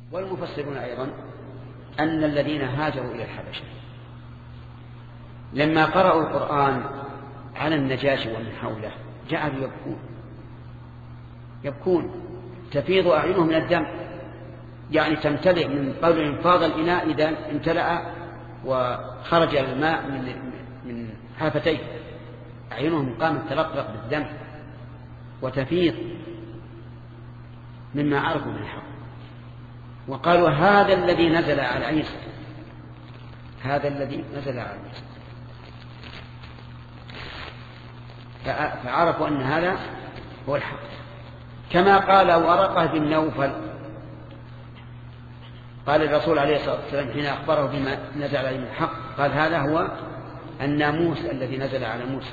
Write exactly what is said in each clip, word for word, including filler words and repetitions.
والمفسرون أيضا أن الذين هاجروا إلى الحبشة لما قرأوا القرآن على النجاشي ومن حوله جعلوا يبكون يبكون تفيض أعينهم من الدم، يعني تمتلئ من قول انفاض الإناء إذا امتلأ وخرج الماء من من حافتيه، أعينهم قامت تلقلق بالدم وتفيض مما عرفوا من الحق، وقالوا هذا الذي نزل على عيسى، هذا الذي نزل على عيسى، فعرفوا أن هذا هو الحق. كما قال ورقة بن نوفل، قال الرسول عليه الصلاة والسلام حين أخبره بما نزل عليه من الحق قال هذا هو الناموس الذي نزل على موسى.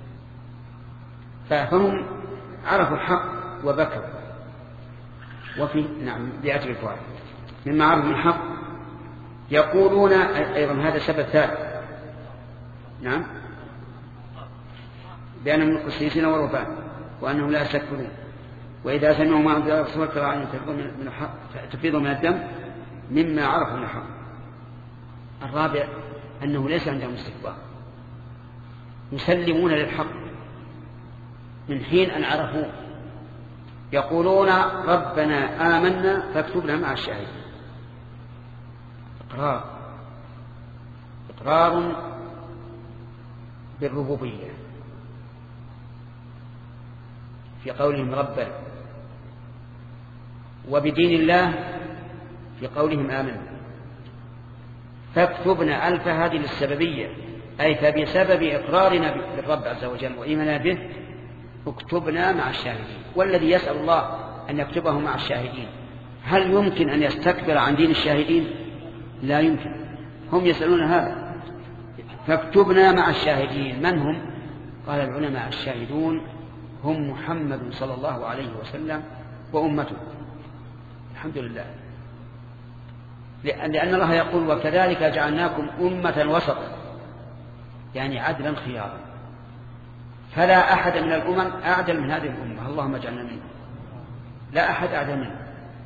فهم عرفوا الحق وبكوا. وفي نعم بيأتي الفوائد مما عرفوا من الحق يقولون أيضا هذا سبب ثالث، نعم، بأنهم من القسيسين والرهبان وأنهم لا يستكبرون، وإذا سمعوا ما أنزل الرسول ترى عينهم تفيض من الدم مما عرفوا من الحق. الرابع أنه ليس عندهم استكبار، يسلمون للحق من حين أن عرفوه، يقولون ربنا آمنا فاكتبنا مع الشاهدين. إقرار إقرار بالربوبية في قولهم ربنا، وبدين الله في قولهم آمنا. فاكتبنا ألف هذه للسببية، أي فبسبب إقرارنا بالرب عز وجل وإيماننا به اكتبنا مع الشاهدين. والذي يسأل الله أن يكتبه مع الشاهدين هل يمكن أن يستكبر عن دين الشاهدين؟ لا يمكن. هم يسألون هذا، فاكتبنا مع الشاهدين. من هم؟ قال العلماء الشاهدون هم محمد صلى الله عليه وسلم وأمته. الحمد لله، لأن الله يقول وكذلك جعلناكم أمة وسطا، يعني عدلا خيارا، فلا أحد من الأمم أعدل من هذه الأمة، اللهم اجعلنا منه، لا أحد أعدل منه،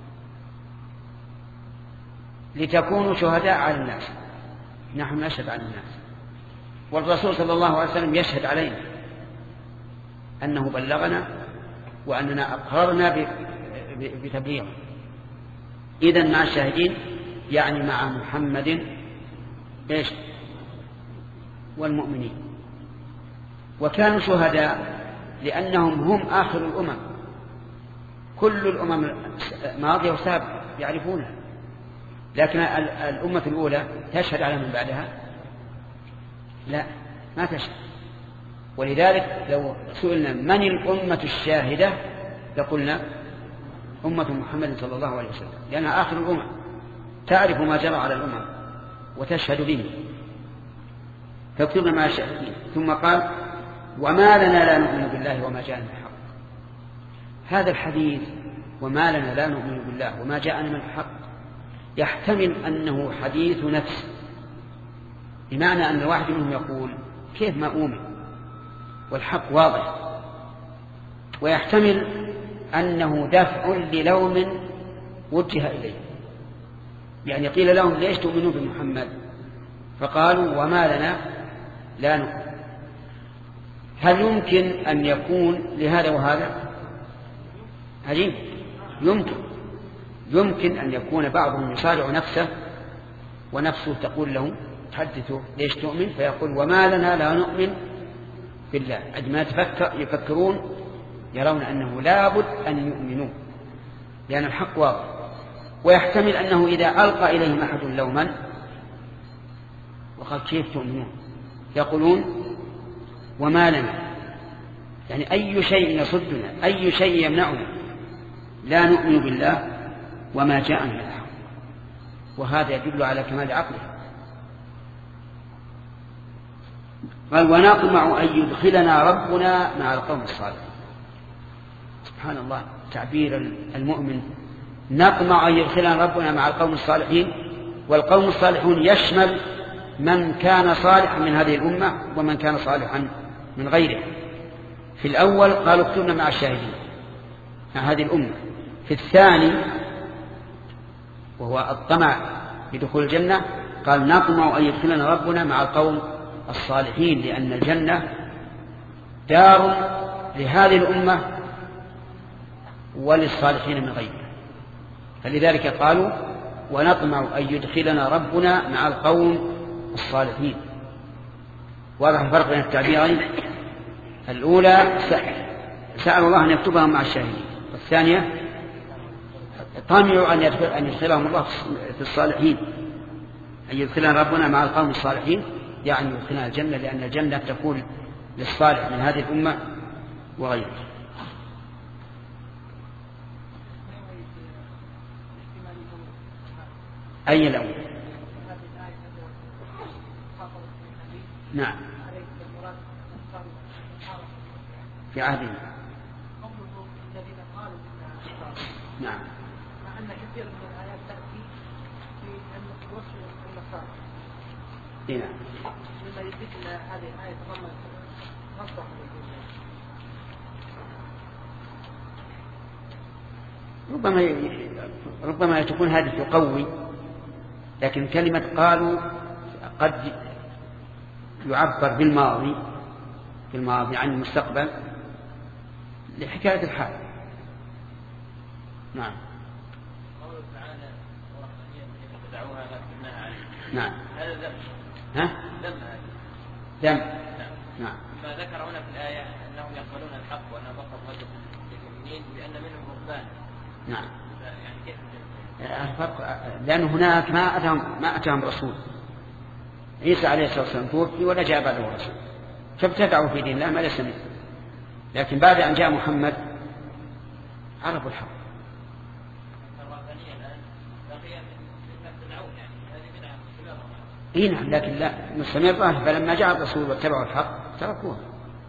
لتكونوا شهداء على الناس. نحن نشهد على الناس، والرسول صلى الله عليه وسلم يشهد علينا أنه بلغنا وأننا أقررنا بتبليغه. إذن مع الشاهدين يعني مع محمد إيش والمؤمنين. وكانوا شهداء لأنهم هم آخر الأمم، كل الأمم ماضية وسابقة يعرفونها، لكن الأمة الأولى تشهد على من بعدها؟ لا، ما تشهد. ولذلك لو سئلنا من الأمة الشاهدة لقلنا أمة محمد صلى الله عليه وسلم، لأنها آخر الأمم تعرف ما جرى على الأمم وتشهد به. فاكتبنا مع الشاهدين. ثم قال وما لنا لا نؤمن بالله وما جاءنا من الحق. هذا الحديث وما لنا لا نؤمن بالله وما جاءنا من الحق يحتمل أنه حديث نفس، بمعنى أن الواحد منهم يقول كيف ما أؤمن والحق واضح، ويحتمل أنه دفع للوم وجه إليه، يعني قيل لهم ليش تؤمنون بمحمد؟ فقالوا وما لنا لا نؤمن. هل يمكن أن يكون لهذا وهذا؟ عجيب، يمكن يمكن أن يكون بعضهم يصارع نفسه ونفسه تقول له تحدثه ليش تؤمن، فيقول وما لنا لا نؤمن بالله. عندما يتفكر يفكرون يرون أنه لابد أن يؤمنوا لأن الحق واضح. ويحتمل أنه إذا ألقى إليهم أحد لوما وقال كيف تؤمنون يقولون وما لنا، يعني أي شيء يصدنا، أي شيء يمنعنا، لا نؤمن بالله وما جاءنا من الحق. وهذا يدل على كمال عقله. قال ونطمع أن يدخلنا ربنا مع القوم الصالحين. سبحان الله، تعبير المؤمن، نطمع أن يدخلنا ربنا مع القوم الصالحين. والقوم الصالحون يشمل من كان صالحا من هذه الأمة ومن كان صالحا من غيره. في الأول قالوا اكتبنا مع الشاهدين مع هذه الأمة، في الثاني وهو الطمع بدخول الجنة، قال نطمع أن يدخلنا ربنا مع القوم الصالحين، لأن الجنة دار لهذه الأمة وللصالحين من غيرها، فلذلك قالوا ونطمع أن يدخلنا ربنا مع القوم الصالحين. واضح الفرق بين التعبيرين؟ الأولى سأل الله أن يكتبهم مع الشاهدين، والثانية طمعوا أن يدخلهم الله في الصالحين، أن يدخلنا ربنا مع القوم الصالحين، يعني يدخلنا الجنة، لأن الجنة تكون للصالح من هذه الأمة وغيره. أي الأول؟ نعم في عهدنا. نعم. مع أن كثير من الآيات تأتي في أن توصل النصارى. نعم. مما يدل هذه الآية تضمن نصر. ربما ربما تكون هذه تقوي، لكن كلمة قالوا قد يعبر بالماضي في الماضي عن المستقبل لحكاية الحال. نعم. قوله تعالى ورهبانية ابتدعوها لكنها عليم. نعم. هذا ذم. ها؟ ذم هذا. ذم. نعم. نعم. ما ذكر هنا في الآية أنهم يقبلون الحق وأنهم فقط وجه للمؤمنين لأن منهم رهبان. نعم. يعني كيف الفرق؟ لأن هناك ما أتاهم ما أتاهم رسول. عيسى عليه الصلاة والسلام توفي ولا جاء بعده رسول، فابتدعوا في دين الله ما ليس منه. لكن بعد أن جاء محمد عرفوا الحق. اي نعم، لكن لا مستمرة، فلما جاء الرسول واتبعوا الحق تركوها.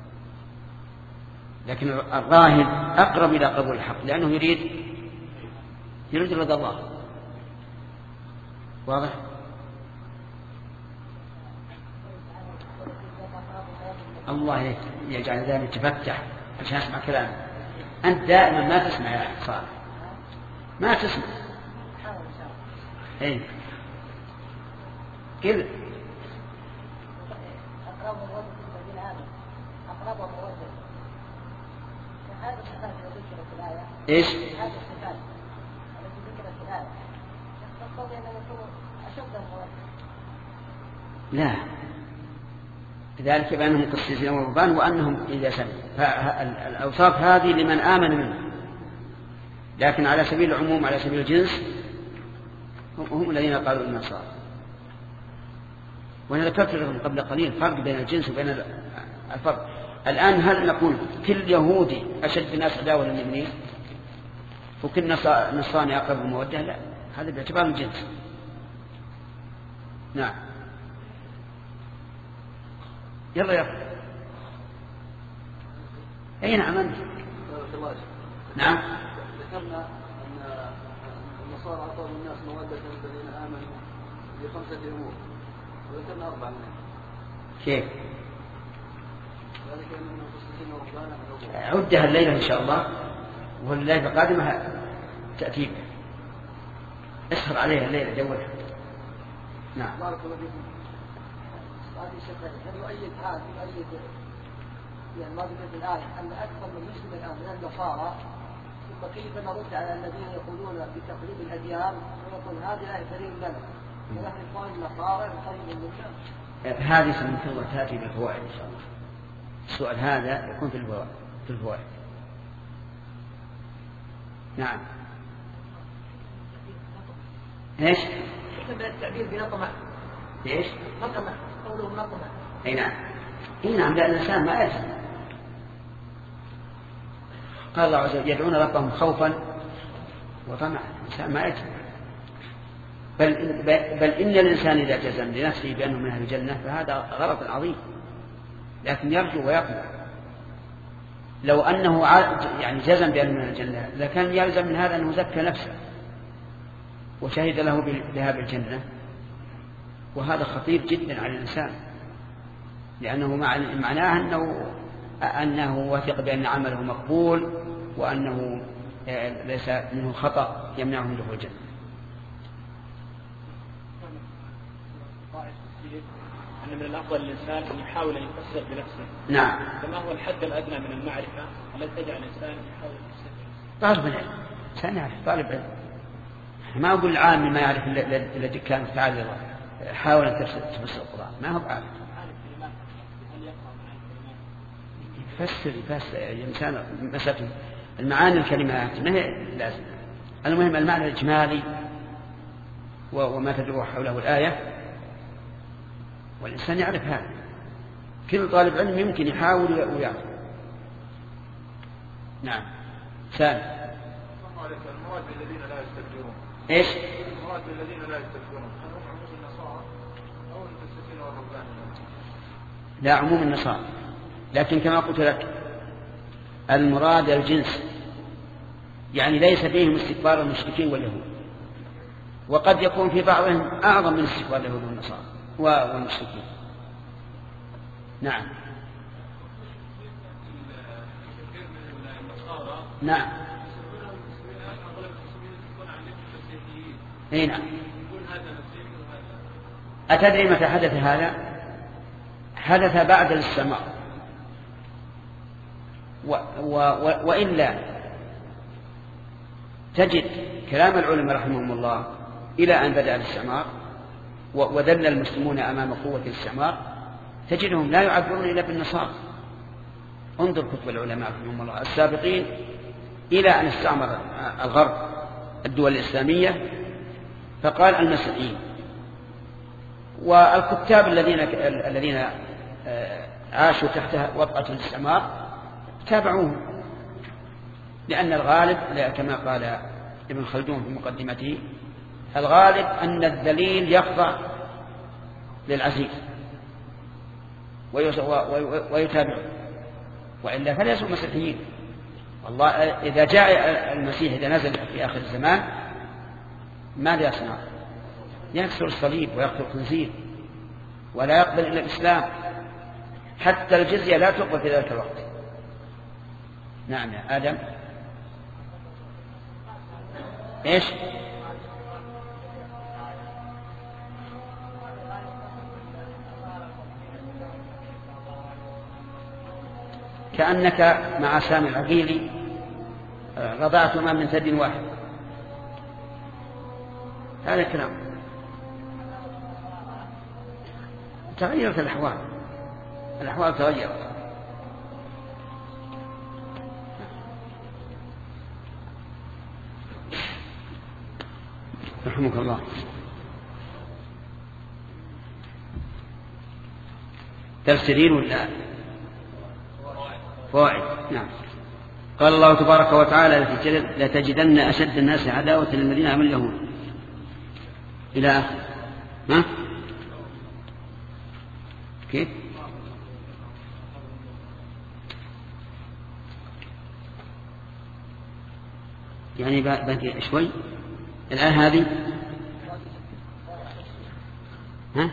لكن الراهب أقرب إلى قبول الحق لأنه يريد يريد رضا الله. واضح؟ الله يجعل ذلك تفتح عشان أسمع كلامه. أنت دائما ما تسمع يا صالح، ما تسمع. إيه كذا. أقرب الوجه في الذين آمنوا، أقرب الوجه. هذا الصفات التي ذكرت في الآية. إيش؟ هذه الصفات التي ذكرت في الآية. نقول أن يكون أشد الوجه. لا، ذلك بأنهم قسيسين ورهبان وأنهم إذا سمعوا، فالأوصاف هذه لمن آمن منهم، لكن على سبيل العموم على سبيل الجنس هم الذين قالوا إننا صار. وأنا ذكرت لكم قبل قليل فرق بين الجنس وبين الفرق. الآن هل نقول كل يهودي أشد الناس عداوة للمؤمنين وكل نصراني أقرب المودة؟ لا، هذا باعتبار الجنس. نعم. يلا يلا. أي نعم أنت. نعم. ذكرنا أن النصارى أعطوا الناس مودة الذين آمنوا بخمسة أمور، وذكرنا أربعة منها. كيف؟ ذلك أنهم قسيسين ورهبانا. عدها الليلة إن شاء الله، والليلة القادمة تأتيك. اسهر عليها الليلة جولها. نعم. بارك الله فيكم. هذه شكرا. هل يؤيد هذا يؤيد يعني ما ذكر في الآية أن أكثر من مسلم الآن من النصارى، ثم كيف نرد على الذين يقولون بتقليد الأديان ونقول هذه الآية دليل لنا ونحن نقول النصارى نقلد النصارى. هذه سننتظر تأتي بالفوائد إن شاء الله. السؤال هذا يكون في الفوائد في الفوائد. نعم. ايش؟ من التعبير بنطمع. ايش؟ نطمع، قوله نطمع. اي نعم. اي نعم، لأن الإنسان ما يلزم. قال الله عز وجل يدعون ربهم خوفا وطمعا، الإنسان ما يلزم. بل, بل إن الإنسان إذا جزم لنفسه بأنه من أهل الجنة فهذا غلط عظيم، لكن يرجو ويطمع. لو أنه يعني جزم بأنه من أهل الجنة لكان يلزم من هذا أنه زكى نفسه وشهد له بها بالجنة، وهذا خطير جدا على الإنسان، لأنه معناه أنه, أنه وثق بأن عمله مقبول وأنه ليس منه خطأ يمنعه من دخول الجنة. فيه أن من الأفضل الإنسان أن يحاول أن يفسر بنفسه. نعم. فما هو الحد الأدنى من المعرفة التي تجعل الإنسان يحاول يفسر بنفسه؟ طالب العلم، إنسان يعرف، طالب علم. ما أقول العام ما يعرف إلا كان تعالى حاول أن تفسر القرآن، ما هو عارف. يفسر يفسر الإنسان مسألة المعاني الكلمات ما هي لازم. المهم المعنى الإجمالي وما تدور حوله الآية، والإنسان يعرف هذا. كل طالب علم يمكن يحاول ويعرف. نعم. ثاني. المراد بالذين لا يستكبرون. إيش؟ المراد بالذين لا يستكبرون هم عموم النصارى أو المفسدين والرهبان؟ لا، عموم النصارى، لكن كما قلت لك المراد الجنس، يعني ليس فيهم استكبار المشركين واليهود، وقد يكون في بعضهم أعظم من استكبار اليهود والنصارى والمشركين. نعم. نعم. اي نعم. أتدري متى حدث هذا؟ حدث بعد الاستعمار، و و و وإلا تجد كلام العلماء رحمهم الله إلى أن بدأ الاستعمار وذل المسلمون أمام قوة الاستعمار تجدهم لا يعبرون إلا بالنصارى. انظر كتب العلماء رحمهم الله السابقين إلى أن استعمر الغرب الدول الإسلامية فقال المسيحيين، والكتاب الذين الذين عاشوا تحت وطأة الاستعمار تابعوهم، لأن الغالب كما قال ابن خلدون في مقدمته الغالب أن الذليل يخضع للعزيز ويتابعه، وإلا فليسوا مسيحيين. والله إذا جاء المسيح إذا نزل في آخر الزمان ماذا يصنع؟ يكسر الصليب ويقتل الخنزير ولا يقبل إلا الإسلام، حتى الجزية لا تقبل في ذلك الوقت. نعم يا آدم. إيش؟ كأنك مع سامي العقيلي رضعتما من ثدي واحد، هذا الكلام. تغيرت الأحوال، الأحوال تغيرت. رحمك الله. تفسيرين ولا فوائد؟ نعم. قال الله تبارك وتعالى لتجدن أشد الناس عداوة للذين آمنوا اليهود إلى آخر. ها؟ كيف؟ يعني باقي شوي الآن هذه. ها؟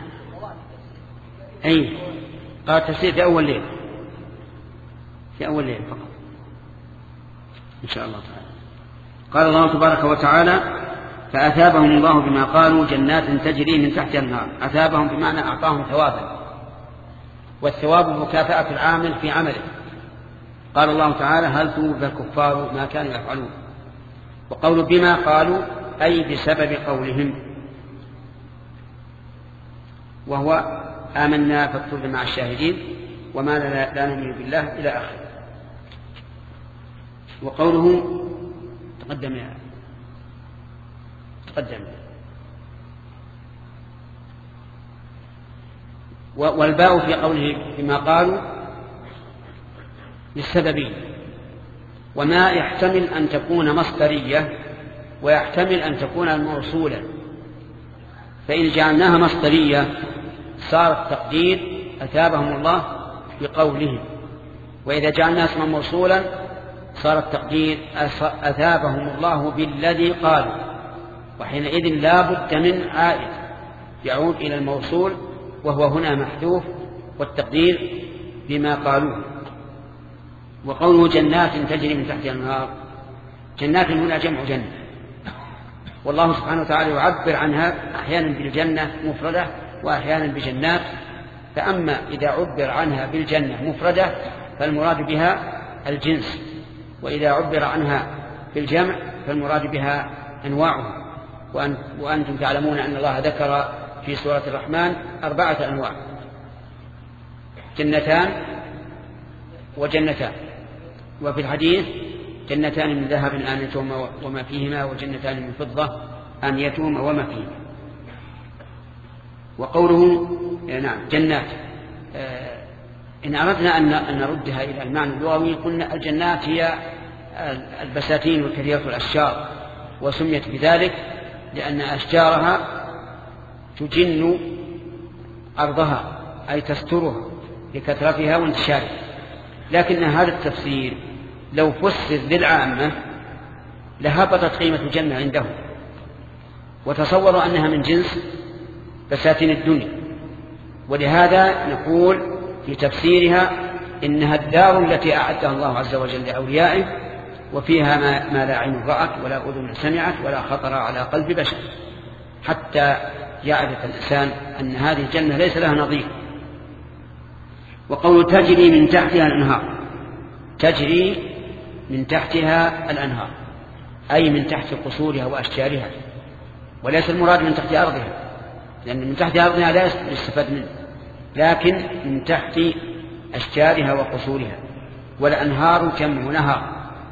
أي قال تفسير في أول ليل، في أول ليل فقط إن شاء الله تعالى. قال الله تبارك وتعالى فأثابهم الله بما قالوا جنات تجري من تحتها النار. أثابهم بمعنى أعطاهم ثوابا، والثواب مكافأة العامل في عمله. قال الله تعالى هل ثوب الكفار ما كانوا يفعلون، وقول بما قالوا أي بسبب قولهم، وهو آمنا فاكتبنا مع الشاهدين وما لا نؤمن بالله إلى آخره. وقوله تقدم يا تقدم والباء في قوله بما قالوا للسببين، وما يحتمل أن تكون مصدرية ويحتمل أن تكون موصولا، فإن جعلناها مصدرية صار التقدير أثابهم الله بقولهم، وإذا جعلناها اسما موصولا صار التقدير أثابهم الله بالذي قالوا، وحينئذ لا بد من عائد يعود إلى الموصول وهو هنا محذوف، والتقدير بما قالوه. وقوله جنات تجري من تحتها الأنهار، جنات هنا جمع جنة، والله سبحانه وتعالى يعبر عنها أحيانا بالجنة مفردة وأحيانا بجنات. فأما إذا عبر عنها بالجنة مفردة فالمراد بها الجنس، وإذا عبر عنها بالجمع فالمراد بها أنواعها. وأنتم تعلمون أن الله ذكر في سورة الرحمن أربعة أنواع: جنتان وجنتان، وفي الحديث جنتان من ذهب آنيتهما وما فيهما، وجنتان من فضة آنيتهما وما فيهما. وقوله نعم جنات، آه إن أردنا أن نردها إلى المعنى اللغوي قلنا الجنات هي البساتين وكثيرة الأشجار، وسميت بذلك لأن أشجارها تجن أرضها أي تسترها لكثرتها وانتشارها. لكن هذا التفسير لو فسر للعامة لهبطت قيمة الجنة عندهم، وتصوروا أنها من جنس بساتين الدنيا. ولهذا نقول في تفسيرها إنها الدار التي أعدها الله عز وجل لأوليائه، وفيها ما, ما لا عين رأت ولا أذن سمعت ولا خطر على قلب بشر، حتى يعرف الإنسان أن هذه الجنة ليس لها نظير. وقول تجري من تحتها الأنهار، تجري من تحتها الأنهار أي من تحت قصورها وأشجارها، وليس المراد من تحت أرضها، لأن من تحت أرضها لا يستفاد منه، لكن من تحت أشجارها وقصورها. والأنهار جمع نهر،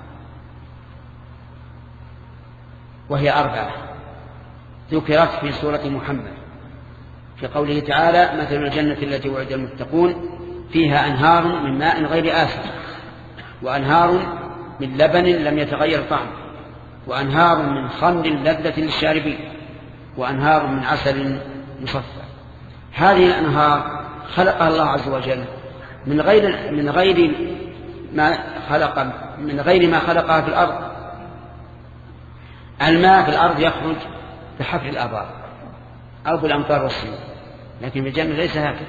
وهي أربعة ذكرت في سورة محمد في قوله تعالى: مثل الجنة التي وعد المتقون فيها أنهار من ماء غير آسن، وأنهار من لبن لم يتغير طعمه، وأنهار من خمر لذة للشاربين، وأنهار من عسل مصفى. هذه الأنهار خلقها الله عز وجل من غير من غير ما خلق من غير ما خلقها في الأرض. الماء في الأرض يخرج بحفر الآبار أو بالأمطار والسيول، لكن في الجنة ليس هكذا.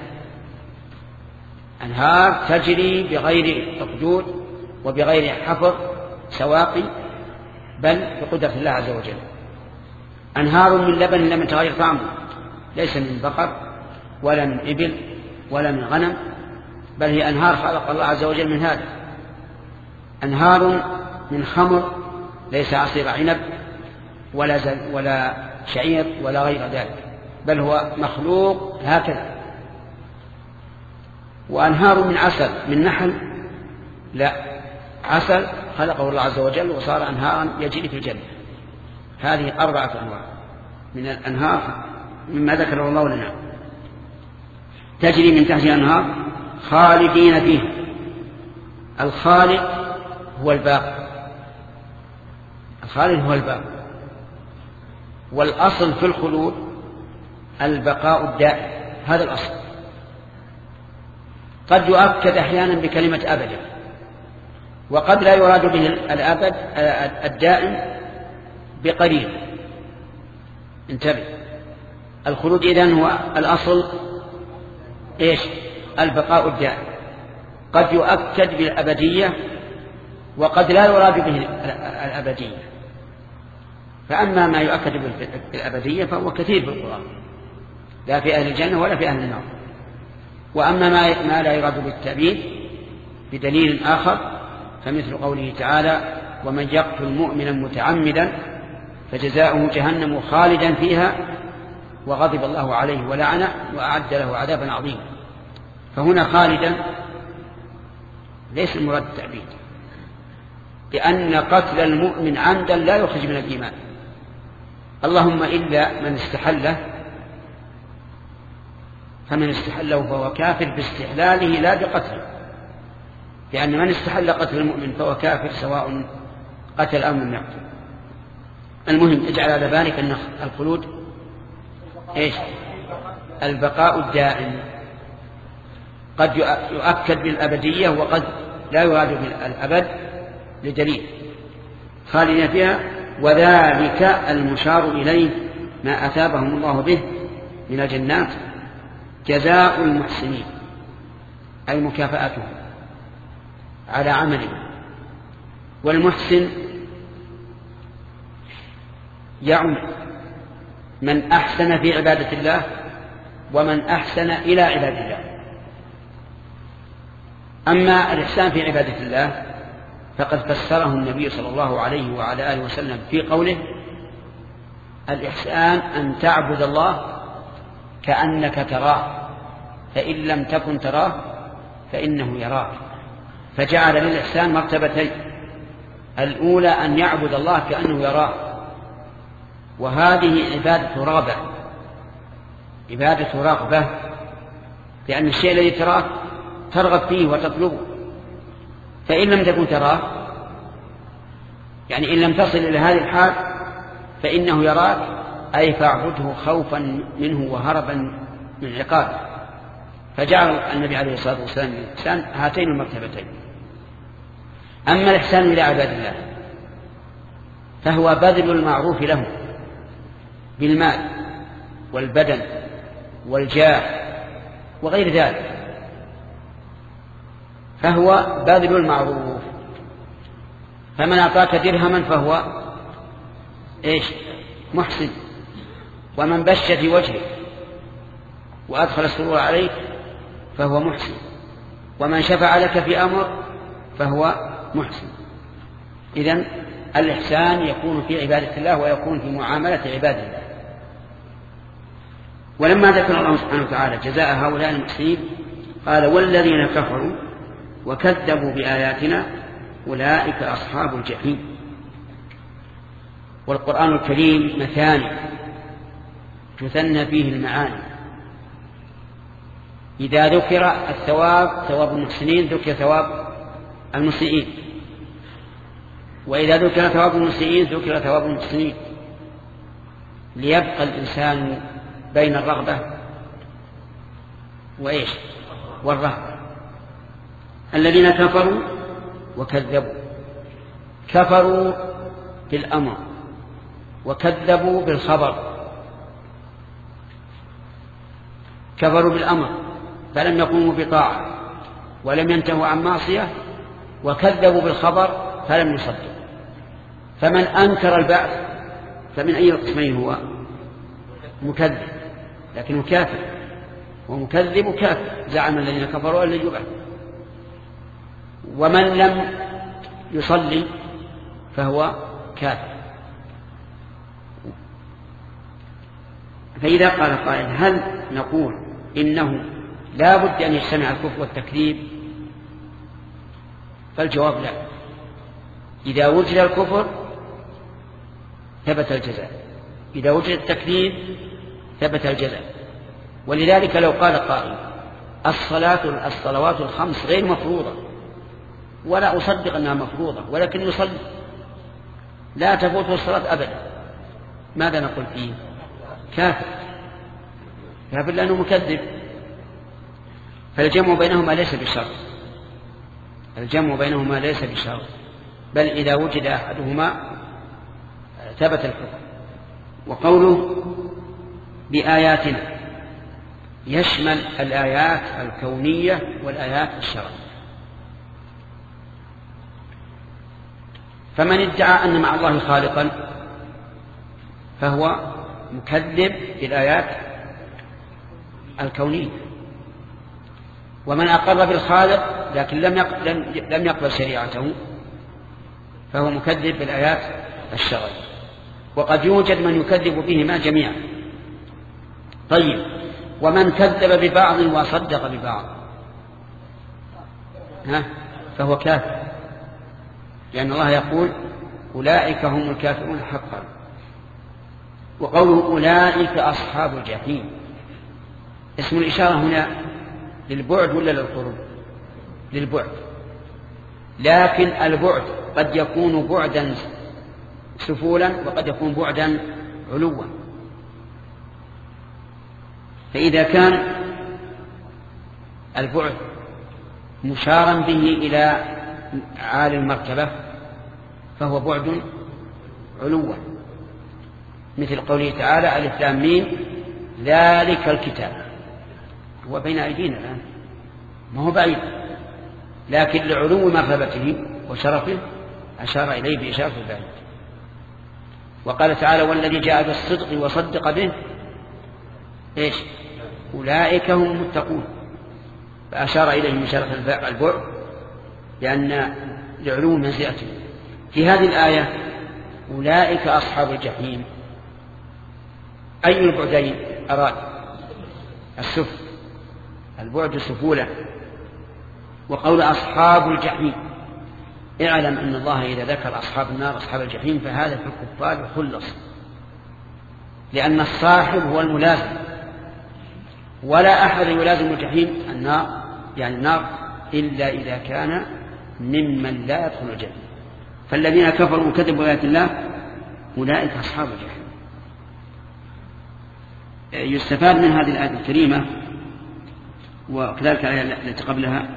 أنهار تجري بغير أخدود وبغير حفر سواقي، بل بقدرة الله عز وجل. أنهار من لبن لم يتغير طعمه، ليس من بقر ولا من إبل ولا من غنم، بل هي أنهار خلق الله عز وجل من هذا. أنهار من خمر ليس عصير عنب ولا زل ولا شعير ولا غير ذلك، بل هو مخلوق هكذا. وأنهار من عسل من نحل، لا، عسل خلقه الله عز وجل وصار أنهارا يجري في الجنة. هذه أربعة أنواع من الأنهار مما ذكره الله لنا، تجري من تحتها أنهار خالدين فيها. الخالد هو الباقي، الخالد هو الباقي، والأصل في الخلود البقاء الدائم، هذا الأصل. قد يؤكد أحيانا بكلمة أبدا، وقد لا يراد به الأبد الدائم بقليل. انتبه، الخلود إذن هو الأصل إيش؟ البقاء الدائم. قد يؤكد بالأبدية وقد لا يراد به الأبدية. فأما ما يؤكد بالأبدية فهو كثير في القرآن، لا في أهل الجنة ولا في أهل النار. وأما ما لا يراد بالتأبيد بدليل آخر فمثل قوله تعالى: ومن يقتل مؤمنا متعمدا فجزاؤه جهنم خالدا فيها وغضب الله عليه ولعنه وأعد له عذابا عظيما. فهنا خالدا ليس المراد التأبيد، لأن قتل المؤمن عمدا لا يخرج من الإيمان، اللهم إلا من استحله، فمن استحله فهو كافر باستحلاله لا بقتله، لأن من استحل قتل المؤمن فهو كافر سواء قتل أو لم يقتل. المهم اجعل على بالك أن الخلود إيش؟ البقاء الدائم. قد يؤكد بالأبدية وقد لا يراد بالأبد لدليل خالدين فيها. وذلك المشار إليه ما أثابهم الله به من الجنات جزاء المحسنين، أي مكافأتهم على عملهم. والمحسن يعم من أحسن في عبادة الله ومن أحسن إلى عباد الله. أما الإحسان في عبادة الله فقد فسره النبي صلى الله عليه وعلى آله وسلم في قوله: الإحسان أن تعبد الله كأنك تراه فإن لم تكن تراه فإنه يراك. فجعل للإحسان مرتبتين: الأولى أن يعبد الله كأنه يراه، وهذه عبادة رغبة، عبادة رغبة، لأن الشيء الذي تراه ترغب فيه وتطلبه. فإن لم تكن تراه، يعني إن لم تصل إلى هذه الحال فإنه يراك، أي فاعبده خوفا منه وهربا من عقابه. فجعل النبي عليه الصلاة والسلام الإحسان هاتين المرتبتين. أما الإحسان إلى عباد الله فهو بذل المعروف لهم بالمال والبدن والجاه وغير ذلك، فهو بذل المعروف. فمن أعطاك درهما فهو إيش؟ محسن. ومن بش في وجهك وأدخل السرور عليك فهو محسن. ومن شفع لك في أمر فهو محسن. إذن الإحسان يكون في عبادة الله ويكون في معاملة عباد الله. ولما ذكر الله سبحانه وتعالى جزاء هؤلاء المحسنين قال: والذين كفروا وكذبوا بآياتنا أولئك أصحاب الجحيم. والقرآن الكريم مثاني تثنى فيه المعاني. إذا ذكر الثواب ثواب المحسنين ذكر ثواب المسيئين، وإذا ذكر ثواب المسيئين ذكر ثواب المحسنين، ليبقى الإنسان بين الرغبة وإيش والرهبة. الذين كفروا وكذبوا، كفروا بالأمر وكذبوا بالخبر. كفروا بالأمر فلم يقوموا بطاعة ولم ينتهوا عن معصية، وكذبوا بالخبر فلم يصدقوا. فمن أنكر البعث فمن أي القسمين هو؟ مكذب، لكنه كافر، ومكذب كافر. زعم الذين كفروا أن لن يبعث. ومن لم يصلي فهو كافر. فإذا قال قائل: هل نقول إنه لا بد أن يجتمع الكفر والتكذيب؟ فالجواب لا. إذا وجد الكفر ثبت الجزاء، إذا وجد التكذيب ثبت الجزاء. ولذلك لو قال قائل: الصلاة الصلوات الخمس غير مفروضة، ولا أصدق أنها مفروضة ولكن يصلي، لا تفوته الصلاة أبدا، ماذا نقول فيه؟ كافر، كافر لأنه مكذب. فالجمع بينهما ليس بشرط، الجمع بينهما ليس بشرط، بل إذا وجد أحدهما ثبت الكفر. وقوله بآياتنا يشمل الآيات الكونية والآيات الشرعية. فمن ادعى أن مع الله خالقا فهو مكذب بالآيات الكونية، ومن أقر بالخالق لكن لم يقبل, لم يقبل شريعته فهو مكذب بالآيات الشرعية. وقد يوجد من يكذب بهما جميعا. طيب، ومن كذب ببعض وصدق ببعض ها فهو كافر، لأن الله يقول: أولئك هم الكافرون حقا. وقوله أولئك أصحاب الجحيم، اسم الإشارة هنا للبعد ولا للقرب؟ للبعد، لكن البعد قد يكون بعدا سفولا وقد يكون بعدا علوا. فإذا كان البعد مشارا به إلى عالي المرتبة فهو بعد علوا، مثل قوله تعالى: ألف لام ميم ذلك الكتاب. هو بين أيدينا الآن، ما هو بعيد، لكن لعلو مرتبته وشرفه أشار إليه بإشارة البعيد. وقال تعالى: والذي جاء بالصدق وصدق به إيش؟ أولئك هم المتقون، فأشار إليهم إشارة البعد لأن لعلو منزلته. في هذه الآية أولئك أصحاب الجحيم، أي البعدين أراد؟ السفل، البعد سفولة. وقول أصحاب الجحيم، اعلم أن الله إذا ذكر أصحاب النار أصحاب الجحيم فهذا في الكفار يخلص، لأن الصاحب هو الملازم، ولا أحد يلازم الجحيم النار يعني النار إلا إذا كان ممن لا يدخل الجنة. فالذين كفروا وكذبوا بآيات الله أولئك أصحاب الجحيم. يستفاد من هذه الآية الكريمة وكذلك الآية التي قبلها.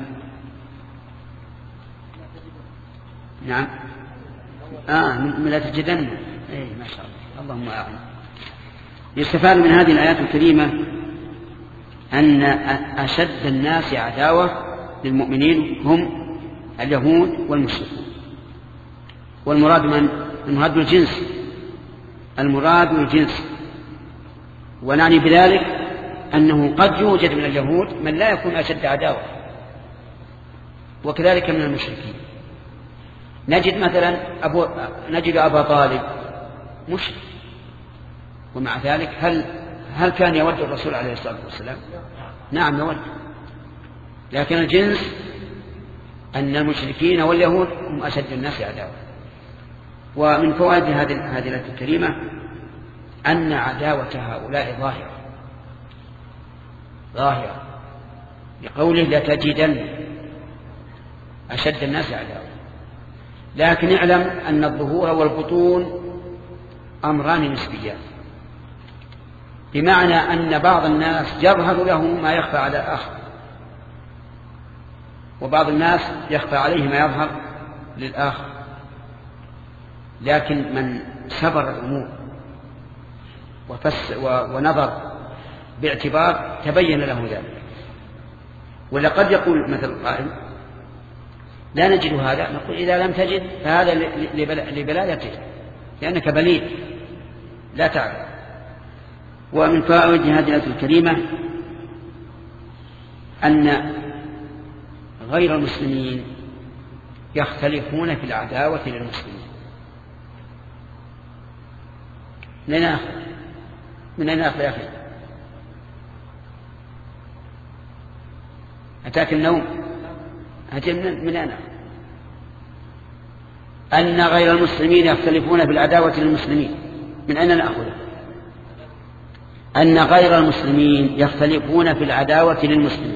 نعم آه من لا تجدن، إيه ما شاء الله، اللهم أعلم. يستفاد من هذه الآيات الكريمة أن أشد الناس عداوة للمؤمنين هم اليهود والمشركون. والمراد من المراد الجنس، المراد الجنس. ونعني بذلك أنه قد يوجد من اليهود من لا يكون أشد عداوة، وكذلك من المشركين. نجد مثلا أبو نجد أبا طالب مشرك، ومع ذلك هل هل كان يود الرسول عليه الصلاة والسلام؟ نعم يود. لكن الجنس أن المشركين واليهود هم أشد الناس عداوة. ومن فوائد هذه هذه الآية الكريمة أن عداوة هؤلاء ظاهرة ظاهرة لقوله لتجدن أشد الناس عداوة. لكن اعلم أن الظهور والبطون أمران نسبيان، بمعنى أن بعض الناس يظهر له ما يخفى على الآخر، وبعض الناس يخفى عليه ما يظهر للآخر. لكن من سبر الأمور وفس ونظر باعتبار تبين له ذلك. ولقد يقول مثل القائل لا نجد هذا، نقول إذا لم تجد فهذا لبلادته، لأنك بليد لا تعلم. ومن فوائد هذه الآية الكريمة أن غير المسلمين يختلفون في العداوة للمسلمين. من أين أخذ من أين أخذ يا أخي؟ أتاك النوم؟ أتى من أين؟ أن غير المسلمين يختلفون في العداوة للمسلمين، من أين نأخذه؟ أن غير المسلمين يختلفون في العداوة للمسلمين.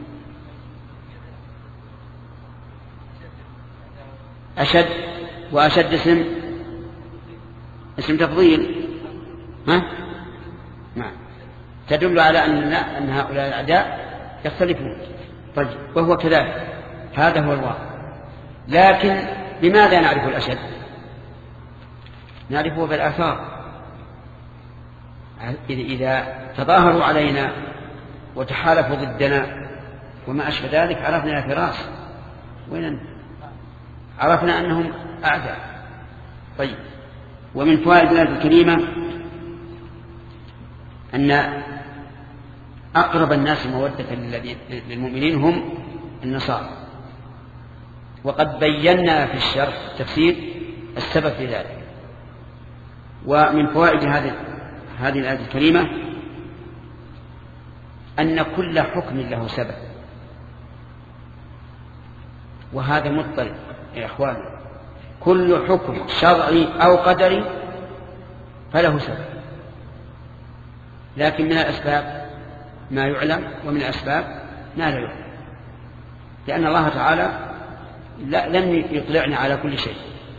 أشد، وأشد اسم اسم تفضيل، ها؟ نعم، تدل على أن أن هؤلاء الأعداء يختلفون. طيب، وهو كذلك، هذا هو الواقع. لكن لماذا نعرف الأشد؟ نعرفه بالآثار. إذا تظاهروا علينا وتحالفوا ضدنا وما أشبه ذلك عرفنا الفراس، وين عرفنا أنهم أعداء. طيب، ومن فوائد الآية الكريمة أن أقرب الناس مودة للمؤمنين هم النصارى، وقد بينا في الشرح تفسير السبب في ذلك. ومن فوائد هذه هذه الآية الكريمة أن كل حكم له سبب، وهذا مضطرد يا إخواني. كل حكم شرعي أو قدري فله سبب، لكن من الأسباب ما يعلم ومن الأسباب ما لا يعلم، لأن الله تعالى لم يطلعنا على كل شيء.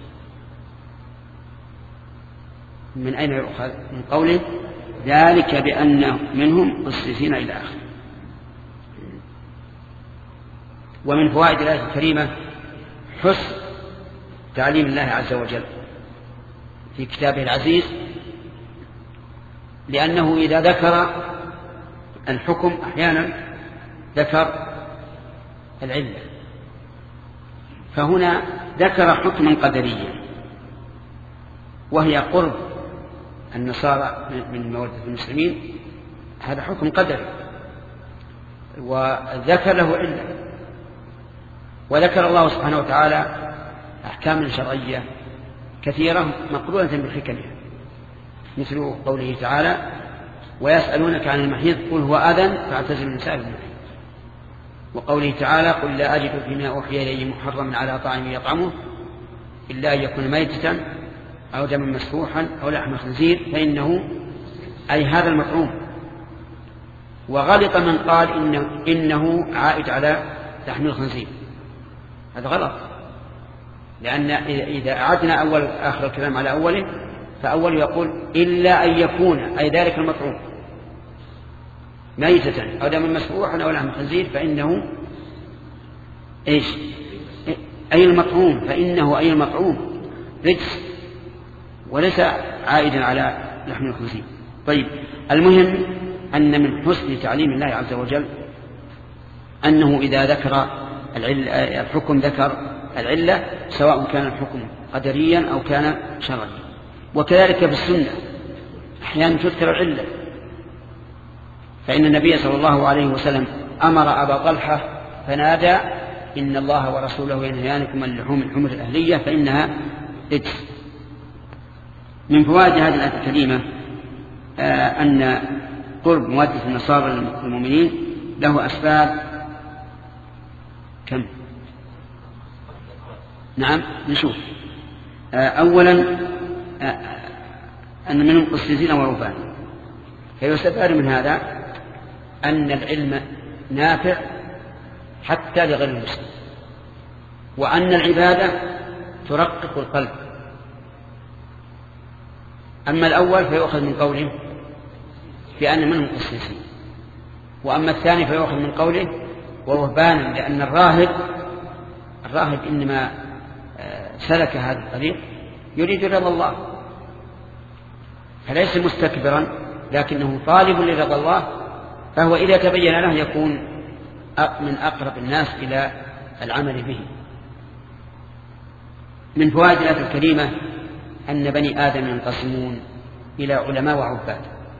من أين يؤخذ؟ من قوله ذلك بأن منهم قسيسين إلى آخره. ومن فوائد الآية الكريمة حسن تعليم الله عز وجل في كتابه العزيز، لأنه إذا ذكر الحكم أحيانا ذكر العلة، فهنا ذكر حكما قدريا وهي قرب النصارى من مودة المسلمين، هذا حكم قدري وذكر له علة. وذكر الله سبحانه وتعالى أحكام شرعية كثيرة مقرونة بحكمها، مثل قوله تعالى: ويسألونك عن المحيض قل هو أذى فاعتزلوا النساء في المحيض. وقوله تعالى: قل لا أجد فيما أوحي إلي محرما على طاعم يطعمه إلا أن يكون ميتة أو دما مسفوحا أو لحم خنزير فإنه أي هذا المطعوم. وغلط من قال إنه, إنه عائد على لحم الخنزير، هذا غلط، لأن إذا أعدنا أول آخر الكلام على أوله فأول يقول إلا أن يكون أي ذلك المطعوم ميتة أو دما مسفوحا أو لحم خنزير فإنه إيش أي المطعوم فإنه أي المطعوم رجس وليس عائدا على لحم الخنزير. طيب، المهم أن من حسن تعليم الله عز وجل أنه إذا ذكر الحكم ذكر العلة، سواء كان الحكم قدريا أو كان شرعيا. وكذلك في السنة أحيانا تذكر العلة، فإن النبي صلى الله عليه وسلم أمر أبا طلحة فنادى: إن الله ورسوله ينهيانكم عن لحوم الحمر الأهلية فإنها رجس. من فوائد هذه الآية الكريمة آه أن قرب مودة النصارى للمؤمنين له أسباب كم؟ نعم نشوف. آه أولا آه أن منهم قسيسين ورهبان، فيستفاد من هذا أن العلم نافع حتى لغير المسلم، وأن العبادة ترقق القلب. أما الأول فيؤخذ من قوله بأن منهم قسيسين، وأما الثاني فيؤخذ من قوله ورهبانا، لأن الراهب الراهب إنما سلك هذا الطريق يريد رضا الله، فليس مستكبرا لكنه طالب لرضا الله، فهو إذا تبين له يكون من أقرب الناس إلى العمل به. من فوائد الآية الكريمة أن بني آدم ينقسمون إلى علماء وعباد،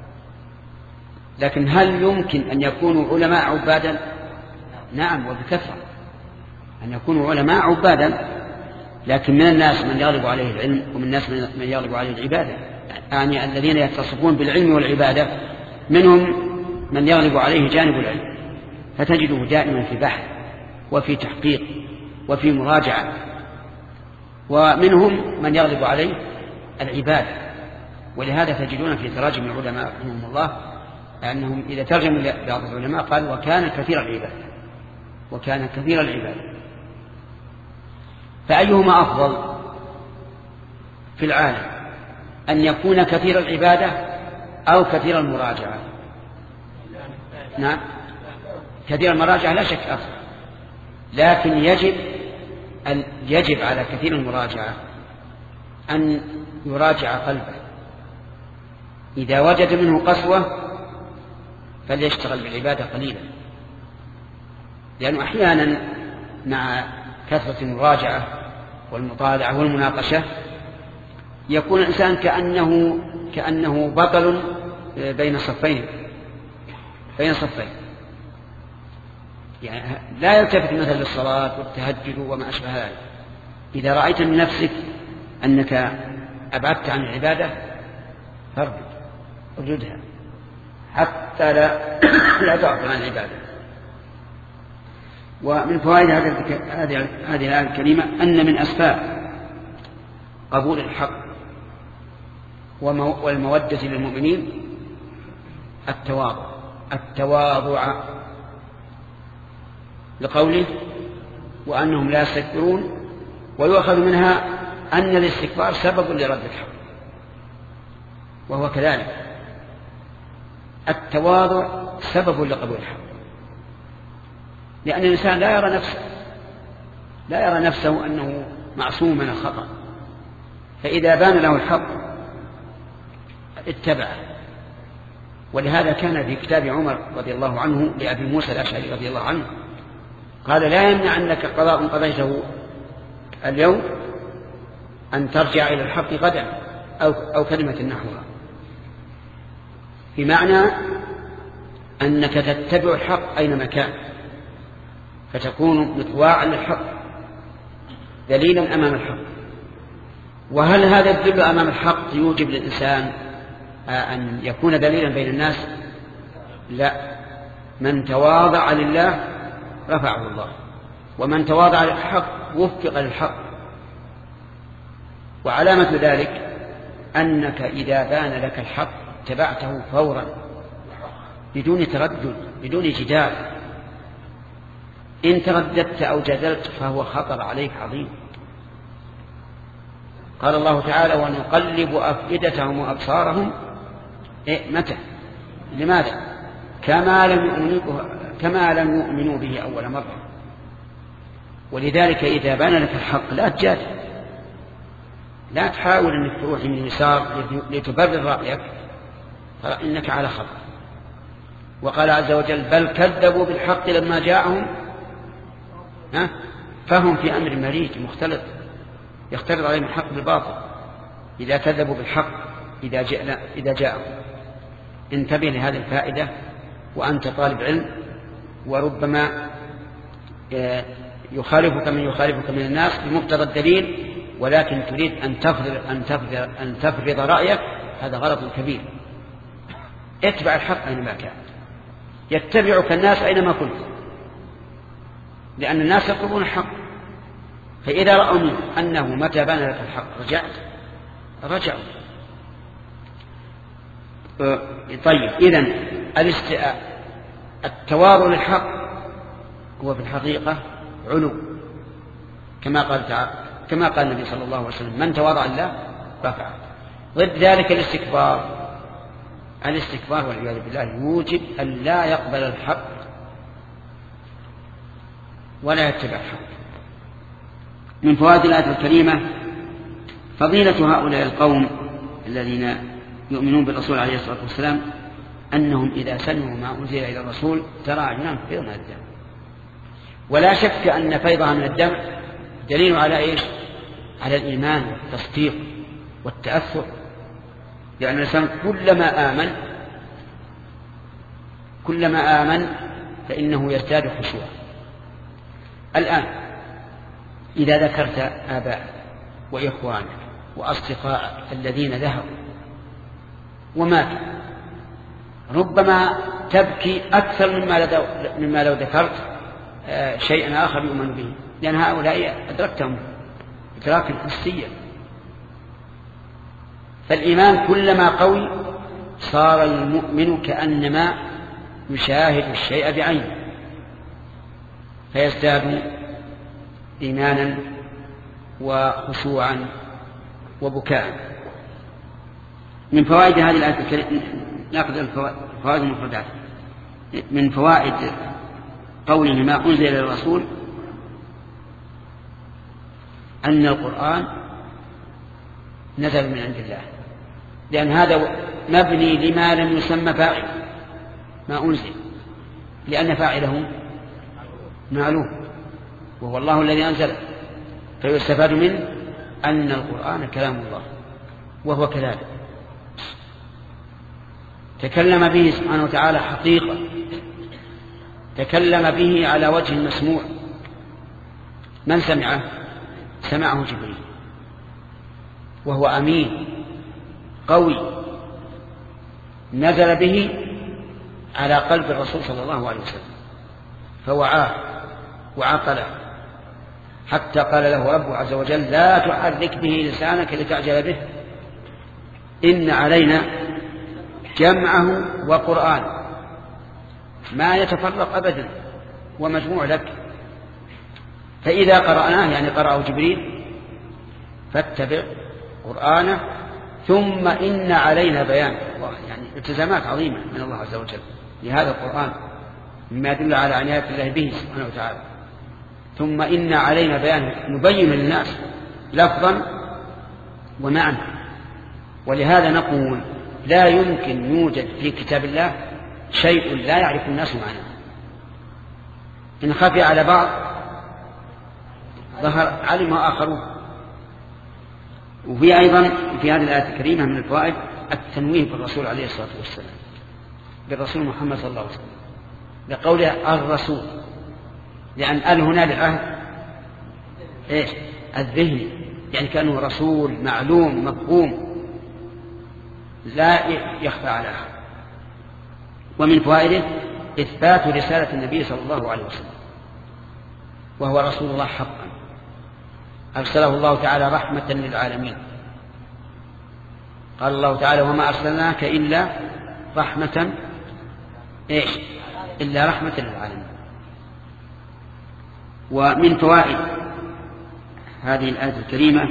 لكن هل يمكن أن يكونوا علماء عبادا؟ نعم وبكثرة، أن يكونوا علماء عبادا، لكن من الناس من يغلب عليه العلم ومن الناس من يغلب عليه العبادة، يعني الذين يتصفون بالعلم والعبادة منهم من يغلب عليه جانب العلم، فتجده دائما في بحث وفي تحقيق وفي مراجعة، ومنهم من يغلب عليه العبادة. ولهذا تجدون في تراجم العلماء رحمهم الله أنهم إذا ترجموا بعض العلماء قال وكان كثير العبادة وكان كثير العبادة. فأيهما أفضل في العالم، أن يكون كثير العبادة أو كثير المراجعة؟ نعم كثير المراجعة لا شك أفضل، لكن يجب أن يجب على كثير المراجعة أن يراجع قلبه، إذا وجد منه قسوة فليشتغل بالعبادة قليلا، لأنه أحيانا مع كثرة المراجعة والمطالعة والمناقشة يكون الإنسان كأنه كأنه بطل بين صفين بين صفين يعني لا يلتفت مثلا للصلاة والتهجد وما أشبه ذلك. إذا رأيت من نفسك أنك أبعدت عن العبادة فارجد ارجدها حتى لا لا تعطل عن العبادة. ومن فوائد هذه هذه الآية الكريمة أن من أسباب قبول الحق والمودة للمؤمنين التواضع التواضع لقوله وأنهم لا يستكبرون، ويؤخذ منها أن الاستكبار سبب لرد الحق، وهو كذلك التواضع سبب لقبول الحق، لأن الإنسان لا يرى نفسه لا يرى نفسه أنه معصوم من الخطأ، فإذا بان له الحق اتبعه. ولهذا كان في كتاب عمر رضي الله عنه لأبي موسى الأشعري رضي الله عنه قال لا يمنع أنك قضاء قضيته اليوم أن ترجع إلى الحق غدا أو, أو كلمة نحوها، بمعنى أنك تتبع الحق أينما كان، فتكون مطواعا للحق دليلا أمام الحق. وهل هذا الدل أمام الحق يوجب للإنسان أن يكون دليلا بين الناس؟ لا، من تواضع لله رفعه الله، ومن تواضع للحق وفق للحق. وعلامة ذلك أنك إذا بان لك الحق اتبعته فورا بدون تردد بدون جدال. إن ترددت أو جدلت فهو خطر عليك عظيم. قال الله تعالى: ونقلب أفئدتهم وأبصارهم. إيه متى؟ لماذا؟ كما لم يؤمنوا كما لم يؤمنوا به أول مرة. ولذلك إذا بان لك الحق لا تجادل، لا تحاول أنك تروح من اليسار لتبرر رأيك، فإنك على خطأ. وقال عز وجل: بل كذبوا بالحق لما جاءهم ها؟ فهم في أمر مريج مختلط، يختلط عليهم الحق بالباطل إذا كذبوا بالحق إذا جاء إذا جاءهم. انتبه لهذه الفائدة وأنت طالب علم، وربما يخالفك من يخالفك من الناس بمقتضى الدليل، ولكن تريد أن تفرض أن تفرض أن تفرض رأيك، هذا غلط كبير. اتبع الحق أينما كان، يتبعك الناس أينما كنت، لأن الناس يطلبون الحق. فإذا رأوا منه أنه متى بان لك الحق رجعت رجعوا. طيب، إذن التواضع للحق هو في الحقيقة علو، كما قال تعالى كما قال النبي صلى الله عليه وسلم: من تواضع لله رفعه. ضد ذلك الاستكبار. الاستكبار والعياذ بالله يوجب أن لا يقبل الحق ولا يتبع الحق. من فوائد الآية الكريمة فضيلة هؤلاء القوم الذين يؤمنون بالرسول عليه الصلاة والسلام، أنهم إذا سمعوا ما أنزل إلى الرسول ترى أعينهم فيض من الدم. ولا شك أن فيضها من الدم دليل على إيش؟ على الإيمان والتصديق والتأثر، لأن الإنسان كلما آمن كلما آمن فإنه يزداد خشوعا. الآن إذا ذكرت آباءك وإخوانك وأصدقائك الذين ذهبوا وماتوا، ربما تبكي أكثر مما مما لو ذكرت شيئا آخر يؤمن به، لأن هؤلاء أدركتهم إدراكا حسيا. فالإيمان كلما قوي صار المؤمن كأنما يشاهد الشيء بعينه، فيزداد إيمانا وخشوعا وبكاء. من فوائد هذه الآية الكريمة نأخذ الفوائد المفردات. من فوائد قوله ما أنزل إلى الرسول أن القرآن نزل من عند الله، لأن هذا مبني لما لم يسمى فاعل ما أنزل، لأن فاعله معلوم وهو الله الذي أنزله، فيستفاد منه أن القرآن كلام الله، وهو كذلك تكلم به سبحانه وتعالى حقيقة، تكلم به على وجه مسموع. من سمعه؟ سمعه جبريل، وهو أمين قوي نزل به على قلب الرسول صلى الله عليه وسلم فوعاه وعقله، حتى قال له ربه عز وجل: لا تحرك به لسانك لتعجل به، إن علينا جمعه وقرآن ما يتفرق أبدا ومجموع لك، فإذا قرأناه يعني قرأه جبريل فاتبع قرآنه، ثم إن علينا بيانه. يعني التزامات عظيمة من الله عز وجل لهذا القرآن مما يدل على عناية الله به سبحانه وتعالى. ثم إن علينا بيانه، نبين للناس لفظا ومعنى. ولهذا نقول لا يمكن يوجد في كتاب الله شيء لا يعرف الناس معناه، إن خفي على بعض ظهر علم آخرون. وفي أيضا في هذه الآية الكريمة من الفوائد التنويه بالرسول عليه الصلاة والسلام، بالرسول محمد صلى الله عليه وسلم بقوله الرسول، لأن ال هنا للعهد ايش الذهني، يعني كأنه رسول معلوم مفهوم لا يخفى على أحد. ومن فوائده إثبات رسالة النبي صلى الله عليه وسلم، وهو رسول الله حقا، أرسله الله تعالى رحمة للعالمين. قال الله تعالى وما أرسلناك إلا رحمة إيش إلا رحمة للعالمين. ومن فوائد هذه الآية الكريمة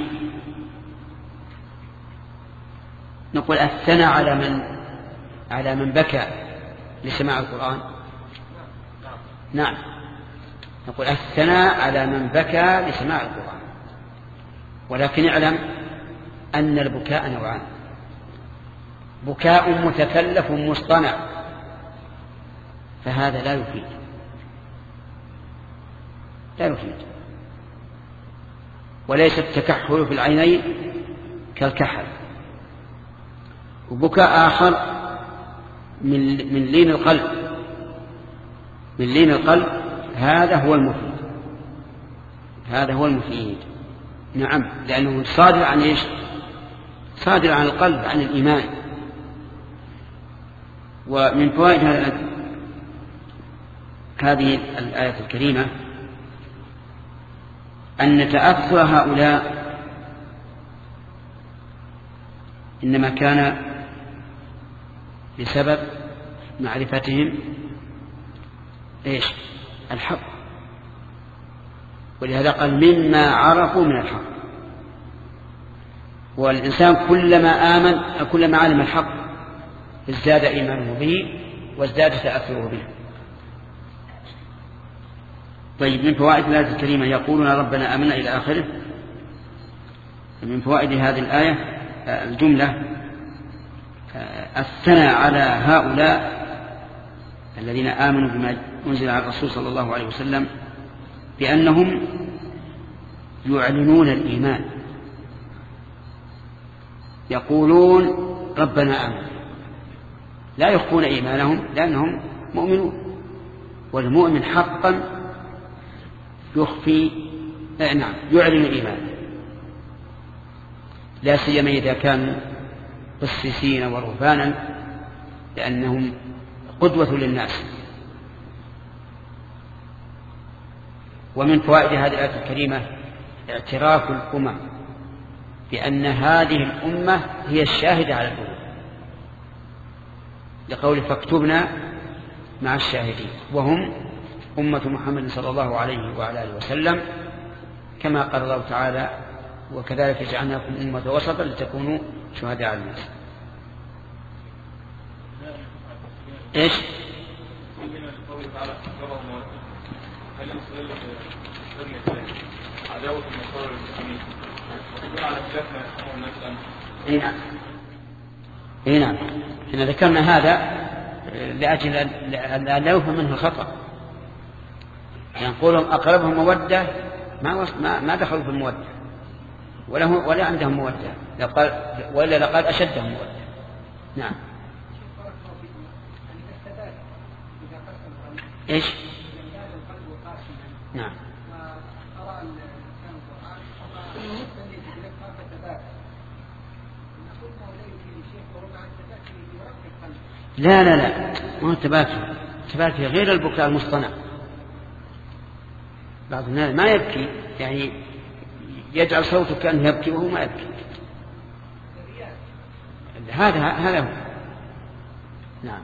نقول الثناء على من على من بكى لسماع القرآن. نعم، نقول الثناء على من بكى لسماع القرآن، ولكن اعلم أن البكاء نوعان: بكاء متكلف مصطنع فهذا لا يفيد لا يفيد وليس التكحل في العينين كالكحل. وبكاء آخر من من لين القلب من لين القلب هذا هو المفيد هذا هو المفيد نعم، لأنه صادر عن إيش صادر عن القلب، عن الإيمان. ومن فوائد هذه الآية الكريمة أن تأثر هؤلاء إنما كان بسبب معرفتهم إيش الحق، ولهذا قال مما عرفوا من الحق. والإنسان كلما آمن كلما علم الحق ازداد إيمانه به وازداد تأثره به. طيب، من فوائد الآية الكريمة يقولون ربنا آمنا إلى آخره. من فوائد هذه الآية الجملة الثناء على هؤلاء الذين آمنوا بما أنزل على الرسول صلى الله عليه وسلم بأنهم يعلنون الإيمان، يقولون ربنا آمنا، لا يخفون إيمانهم لأنهم مؤمنون. والمؤمن حقا يخفي نعم يعلن الإيمان، لا سيما إذا كانوا قسيسين ورهبانا، لأنهم قدوة للناس. ومن فوائد هذه الآية الكريمة اعتراف الأمم بأن هذه الأمة هي الشاهدة على الأمم، لقول فاكتبنا مع الشاهدين، وهم أمة محمد صلى الله عليه وعلى آله وسلم، كما قال الله تعالى وكذلك جعلناكم أمة وسطا لتكونوا شهداء على الناس. إيش؟ اي نعم اي نعم احنا ذكرنا هذا لاجل ان لا يفهم منه الخطا. يقولون يعني اقربهم موده ما ما دخلوا في الموده ولا ولا عندهم موده، لقال ولا لقد اشدهم موده. نعم. ايش؟ نعم. لا لا لا ما هو التباكي. التباكي غير البكاء المصطنع. بعض الناس ما يبكي، يعني يجعل صوته كأنه يبكي وهو ما يبكي. هذا هذا هو. نعم.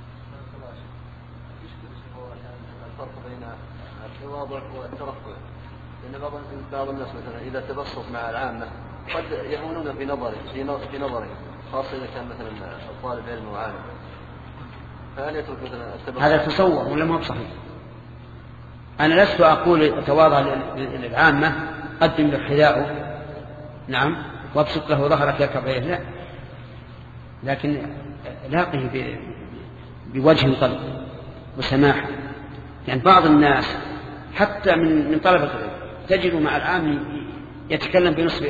الفرق بين التواضع والترفع، لأن بعض الناس مثلا إذا تبسط مع العامة قد يهونون في نظره في نظره خاصة إذا كان مثلا الطالب علم وعالم، فهل يترك مثلا التبسط؟ هذا تصور ولا ما بصحيح؟ أنا لست أقول تواضع للعامة قدم له حذاءه نعم وابسط له ظهرك يركب عليه، لا، لكن لاقه بوجه طلق وسماحة. يعني بعض الناس حتى من من طلبة العلم تجد مع العام يتكلم بنصف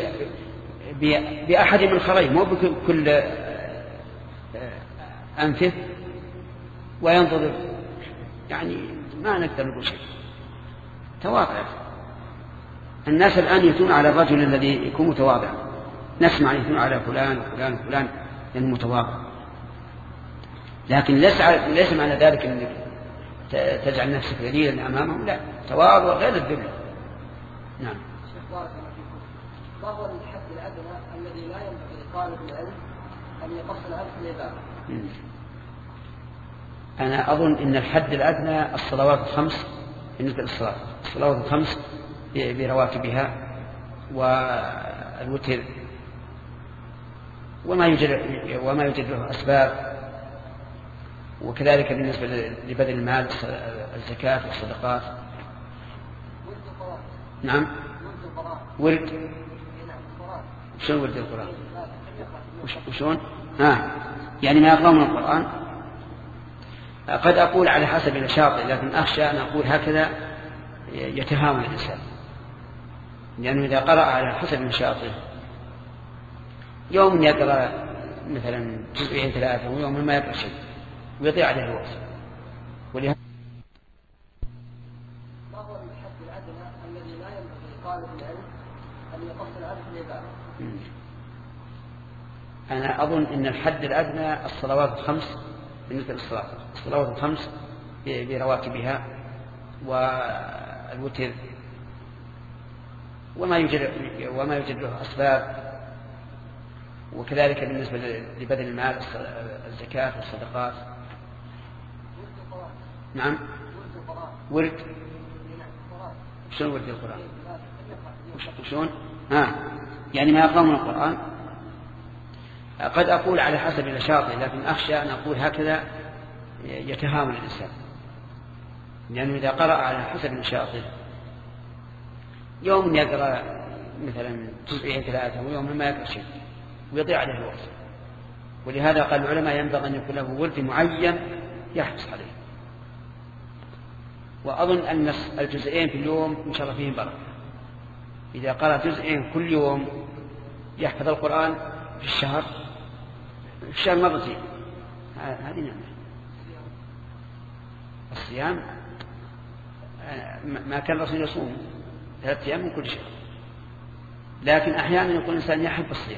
بأحد من خريه، مو بكل أنفه، وينتظر، يعني ما نقدر نقول شيء. تواضع. الناس الآن يثنون على الرجل الذي يكون متواضع، نسمع يثنون على فلان وفلان وفلان لأنه متواضع، لكن ليس معنى ذلك أنك تجعل نفسك ذليلا أمامهم، لا، تواضع غير الذل. نعم. ما هو الحد الأدنى الذي لا ينبغي لطالب العلم أن يقصر عنه في العبادة؟ أنا أظن أن الحد الأدنى الصلوات الخمس بالنسبة للصلاة، الصلوات الخمس برواتبها والوتر وما يوجد وما يوجد له أسباب، وكذلك بالنسبة لبذل المال، الزكاة والصدقات. نعم. ورد. شلون ورد القرآن؟ وشون؟ آه. يعني ما يقرأ من القرآن. قد أقول على حسب النشاط، لكن أخشى أن أقول هكذا يتهاون الإنسان، لأنه إذا قرأ على حسب نشاطه يوم يقرأ مثلا جزئين ثلاثة ويوم ما يقرأ شيء ويضيع عليه الوقت. ولهذا ما هو الحد الأدنى الذي لا ينبغي لطالب العلم أن يقصر عنه في العبادة؟ أنا أظن أن الحد الأدنى الصلوات الخمس بالنسبة للصلاة، الصلوات الخمس برواتبها والوتر وما يوجد وما يوجد له أسباب، وكذلك بالنسبة لبذل المال، الزكاة والصدقات. نعم. ورد. شلون ورد القرآن؟ شلون؟ آه. يعني ما يقرأ من القرآن. قد أقول على حسب نشاطه، لكن أخشى أن أقول هكذا يتهاون الإنسان، لأنه إذا قرأ على حسب نشاطه يوم يقرأ مثلا جزئين ثلاثة ويوم ما يقرأ شيء ويضيع عليه الوقت. ولهذا قال العلماء ينبغي أن يكون له ورد معين يحرص عليه. وأظن أن الجزئين في اليوم إن شاء الله فيهم بركة. إذا قرأ جزئين كل يوم يحفظ القرآن في الشهر في الشهر مرتين، هذه نعمة. الصيام ما كان الرسول يصوم ثلاثة أيام من كل شهر، لكن أحيانا يكون الإنسان يحب الصيام،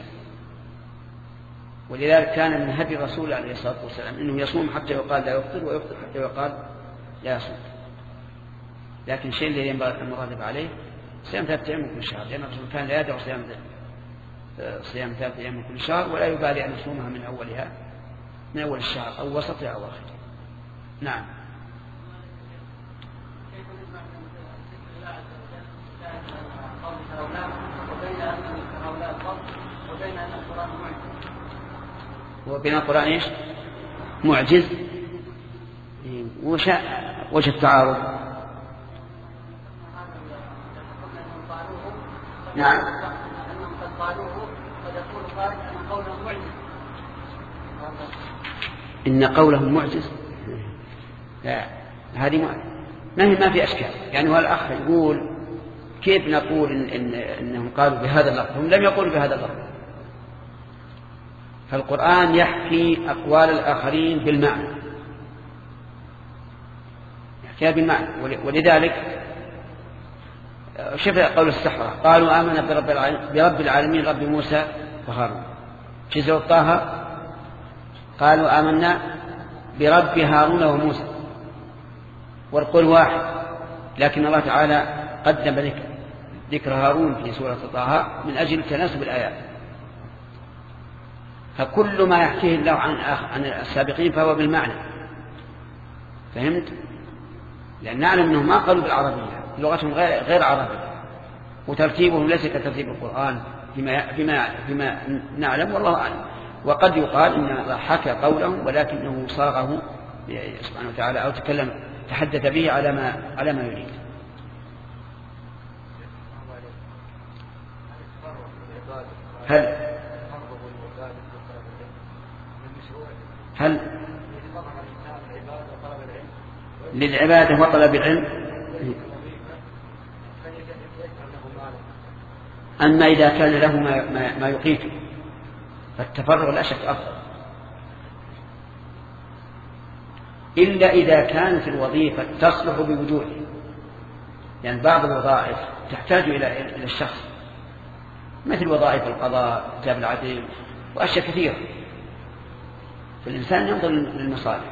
ولذلك كان من هدي الرسول عليه الصلاة والسلام أنه يصوم حتى يقال لا يفطر، ويفطر حتى يقال لا يصوم. لكن الشيء الذي ينبغي المغالب عليه صيام ثلاثة أيام من كل شهر، لأن الرسول كان لا يدع صيام صيام ثلاثة أيام من كل شهر، ولا يبالي أن يصومها من أولها من أول الشهر أو وسطها أو آخره. نعم. وبين القرآن إيش؟ معجز. وش وش التعارض؟ نعم. إن قولهم معجز. لا، هذه ما هي ما في أشكال. يعني هو الأخ يقول كيف نقول إن إن إنهم قالوا بهذا اللفظ؟ هم لم يقولوا بهذا اللفظ. فالقرآن يحكي أقوال الآخرين بالمعنى، يحكيها بالمعنى. ولذلك شوف قول السحرة، قالوا آمنا برب العالمين, برب العالمين رب موسى وهارون. في سورة طه قالوا آمنا برب هارون وموسى، والقول واحد، لكن الله تعالى قدم ذكر ذكر هارون في سورة طه من أجل تناسب الآيات. فكل ما يحكيه الله عن عن السابقين فهو بالمعنى. فهمت؟ لأن نعلم أنهم ما قالوا بالعربية، لغتهم غير غير عربية، وترتيبهم ليس كترتيب القرآن فيما فيما فيما نعلم، والله أعلم. وقد يقال إن الله حكى قولهم ولكنه صاغه سبحانه وتعالى أو تكلم تحدث به على ما على ما يريد. هل هل للعبادة وطلب العلم؟ أما إذا كان له ما, ما, ما يقيته فالتفرغ لا شك أفضل. إلا إذا كانت الوظيفة تصلح بوجوده، يعني بعض الوظائف تحتاج إلى إلى الشخص، مثل وظائف القضاء، كتاب العدل، وأشياء كثيرة، فالإنسان ينظر للمصالح.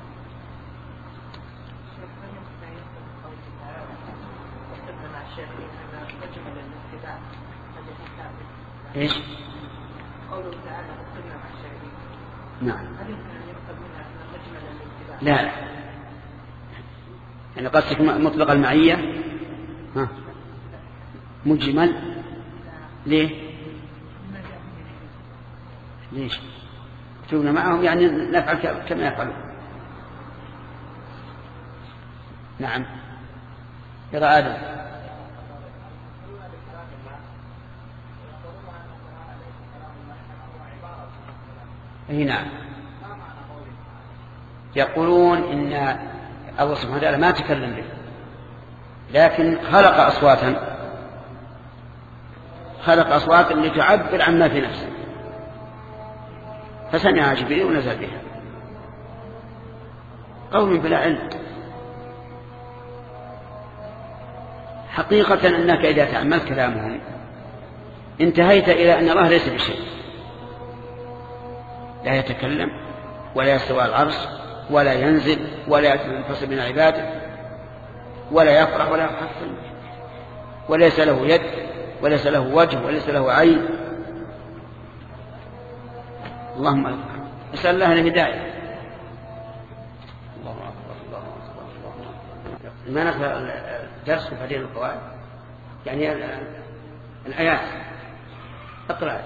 إيش؟ قوله تعالى وكنا مع الشاهدين. نعم. هل يمكن أن يؤخذ منها أن مجمل الاتباع؟ لا لا، يعني قصدك مطلق المعية؟ ها. مجمل ليه؟ ليش؟ كنا معهم يعني نفعل كما يفعلون. نعم. يرى آدم. اي نعم، يقولون ان الله سبحانه وتعالى ما تكلم به، لكن خلق اصواتا خلق اصواتا لتعبر عما في نفسه، فسمعها جبريل ونزل بها. قوم بلا علم. حقيقة انك اذا تأملت كلامهم انتهيت الى ان الله ليس بشيء، لا يتكلم ولا يستوى على العرش ولا ينزل ولا ينفصل من عباده ولا يفرح ولا يحزن، وليس له يد وليس له وجه وليس له عين. اللهم نسأل الله الهداية. الله أكبر الله أكبر الله أكبر. ما نقرأ الدرس وبعدين القواعد، يعني الآيات. اقرأ.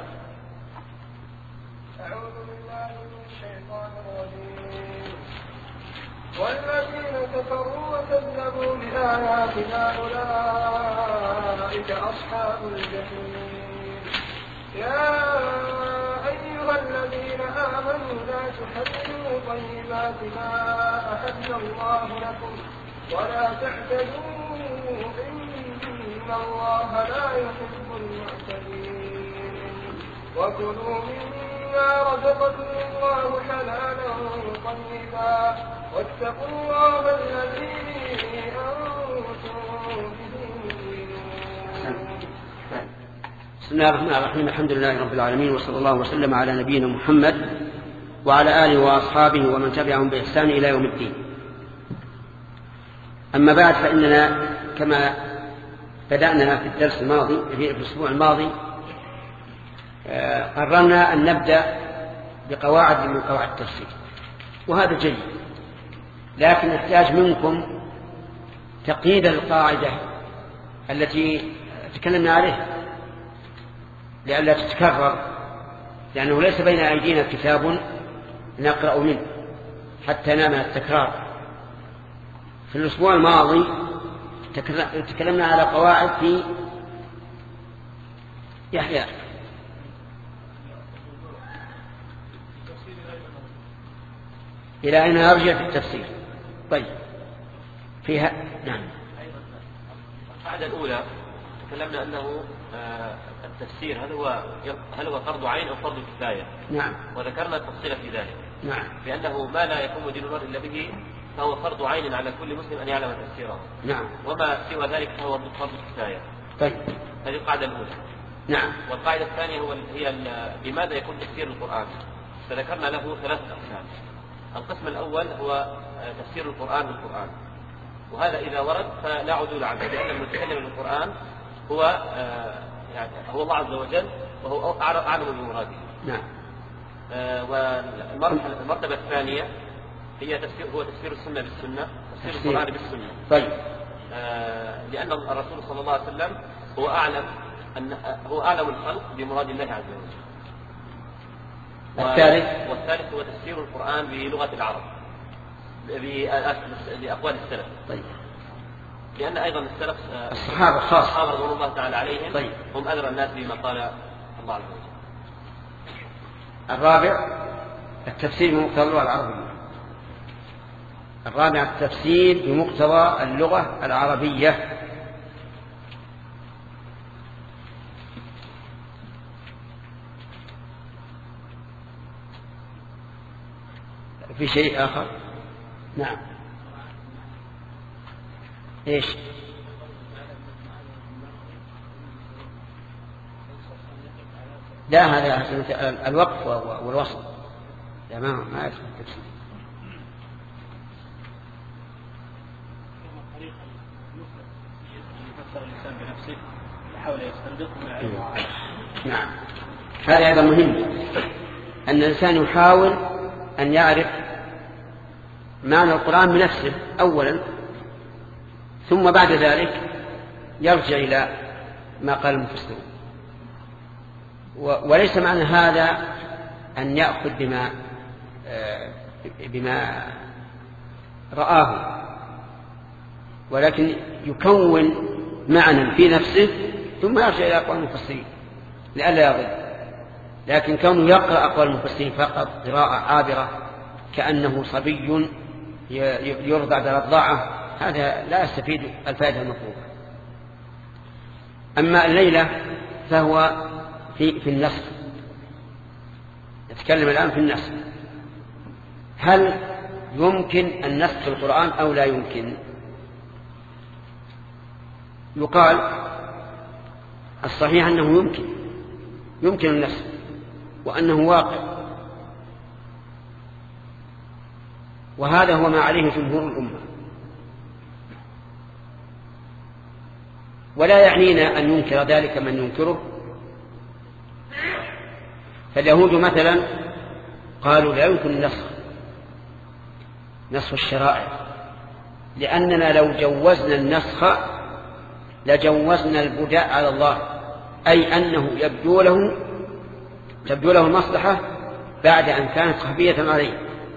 والذين كفروا وكذبوا بآياتنا أولئك أصحاب الجحيم. يا أيها الذين آمنوا لا تحرموا طيبات ما أحل الله لكم ولا تعتدوا إن الله لا يحب المعتدين. وكلوا مما رزقكم الله حلالا طيبا واتقوا الله الذي أنتم به مؤمنون. بسم الله الرحمن الرحيم. الحمد لله رب العالمين، وصلى الله وسلم على نبينا محمد وعلى آله وأصحابه ومن تبعهم بإحسان إلى يوم الدين. أما بعد، فإننا كما بدأنا في الدرس الماضي في الأسبوع الماضي قررنا أن نبدأ بقواعد من قواعد التفسير، وهذا جيد، لكن نحتاج منكم تقييد القاعدة التي تكلمنا عليها لئلا تتكرر، لأنه ليس بين أيدينا كتاب نقرأ منه حتى نامن التكرار. في الأسبوع الماضي تكلمنا على قواعد في يحيى إلى أين نرجع في التفسير. طيب فيها نعم. القاعدة الأولى تكلمنا أنه التفسير هل هو هل هو فرض عين أو فرض كفاية. نعم. وذكرنا التفصيل في ذلك. نعم. لأنه ما لا يقوم دين المرء إلا به فهو فرض عين على كل مسلم أن يعلم تفسيره. نعم. وما سوى ذلك فهو فرض كفاية. طيب. هذه القاعدة الأولى. نعم. والقاعدة الثانية هو هي بماذا يكون تفسير القرآن. فذكرنا له ثلاثة أقسام. القسم الأول هو تفسير القرآن بالقرآن، وهذا إذا ورد فلا عدول عنه، لأن المتكلم بالقرآن هو يعني هو الله عز وجل وهو أعلم بمراده. نعم. والمرتبة الثانية هي تفسير هو تفسير السنة بالسنة، تفسير القرآن بالسنة. طيب. لأن الرسول صلى الله عليه وسلم هو أعلم أن هو أعلم الخلق بمراد الله عز وجل. الثالث والثالث هو تفسير القرآن بلغة العرب بأقوال السلف. طيب. لأن أيضا السلف الصحابة خاصة الصحابة رضوان الله تعالى عليهم. طيب. هم أدرى الناس بما قال الله عز وجل. الرابع التفسير بمقتضى اللغة العربية. الرابع التفسير بمقتضى اللغة العربية. في شيء آخر؟ نعم. إيش؟ لا، هذا الوقف والوصل، لا ما ما يدخل التفسير. الإنسان بنفسه يحاول يستنبط ما يعرفه. نعم، هذا أيضا مهم، أن الإنسان يحاول أن يعرف معنى القرآن بنفسه أولا، ثم بعد ذلك يرجع إلى ما قال المفسرون. وليس معنى هذا أن يأخذ بما بما رآه، ولكن يكون معنى في نفسه ثم يرجع إلى أقوال المفسرين لئلا يضل. لكن كونه يقرأ أقوال المفسرين فقط قراءة عابرة كأنه صبي يرضع برضاعة، هذا لا يستفيد الفائدة المطلوبة. أما الليلة فهو في, في النسخ، نتكلم الآن في النسخ. هل يمكن النسخ في القرآن أو لا يمكن؟ يقال الصحيح أنه يمكن يمكن النسخ، وأنه واقع، وهذا هو ما عليه جمهور الأمة. ولا يعنينا أن ينكر ذلك من ينكره. فاليهود مثلا قالوا لا يمكن النسخ، نسخ الشرائع، لأننا لو جوزنا النسخ لجوزنا البداء على الله، أي أنه يبدو له تبدو له المصلحة بعد أن كانت خفية عليه،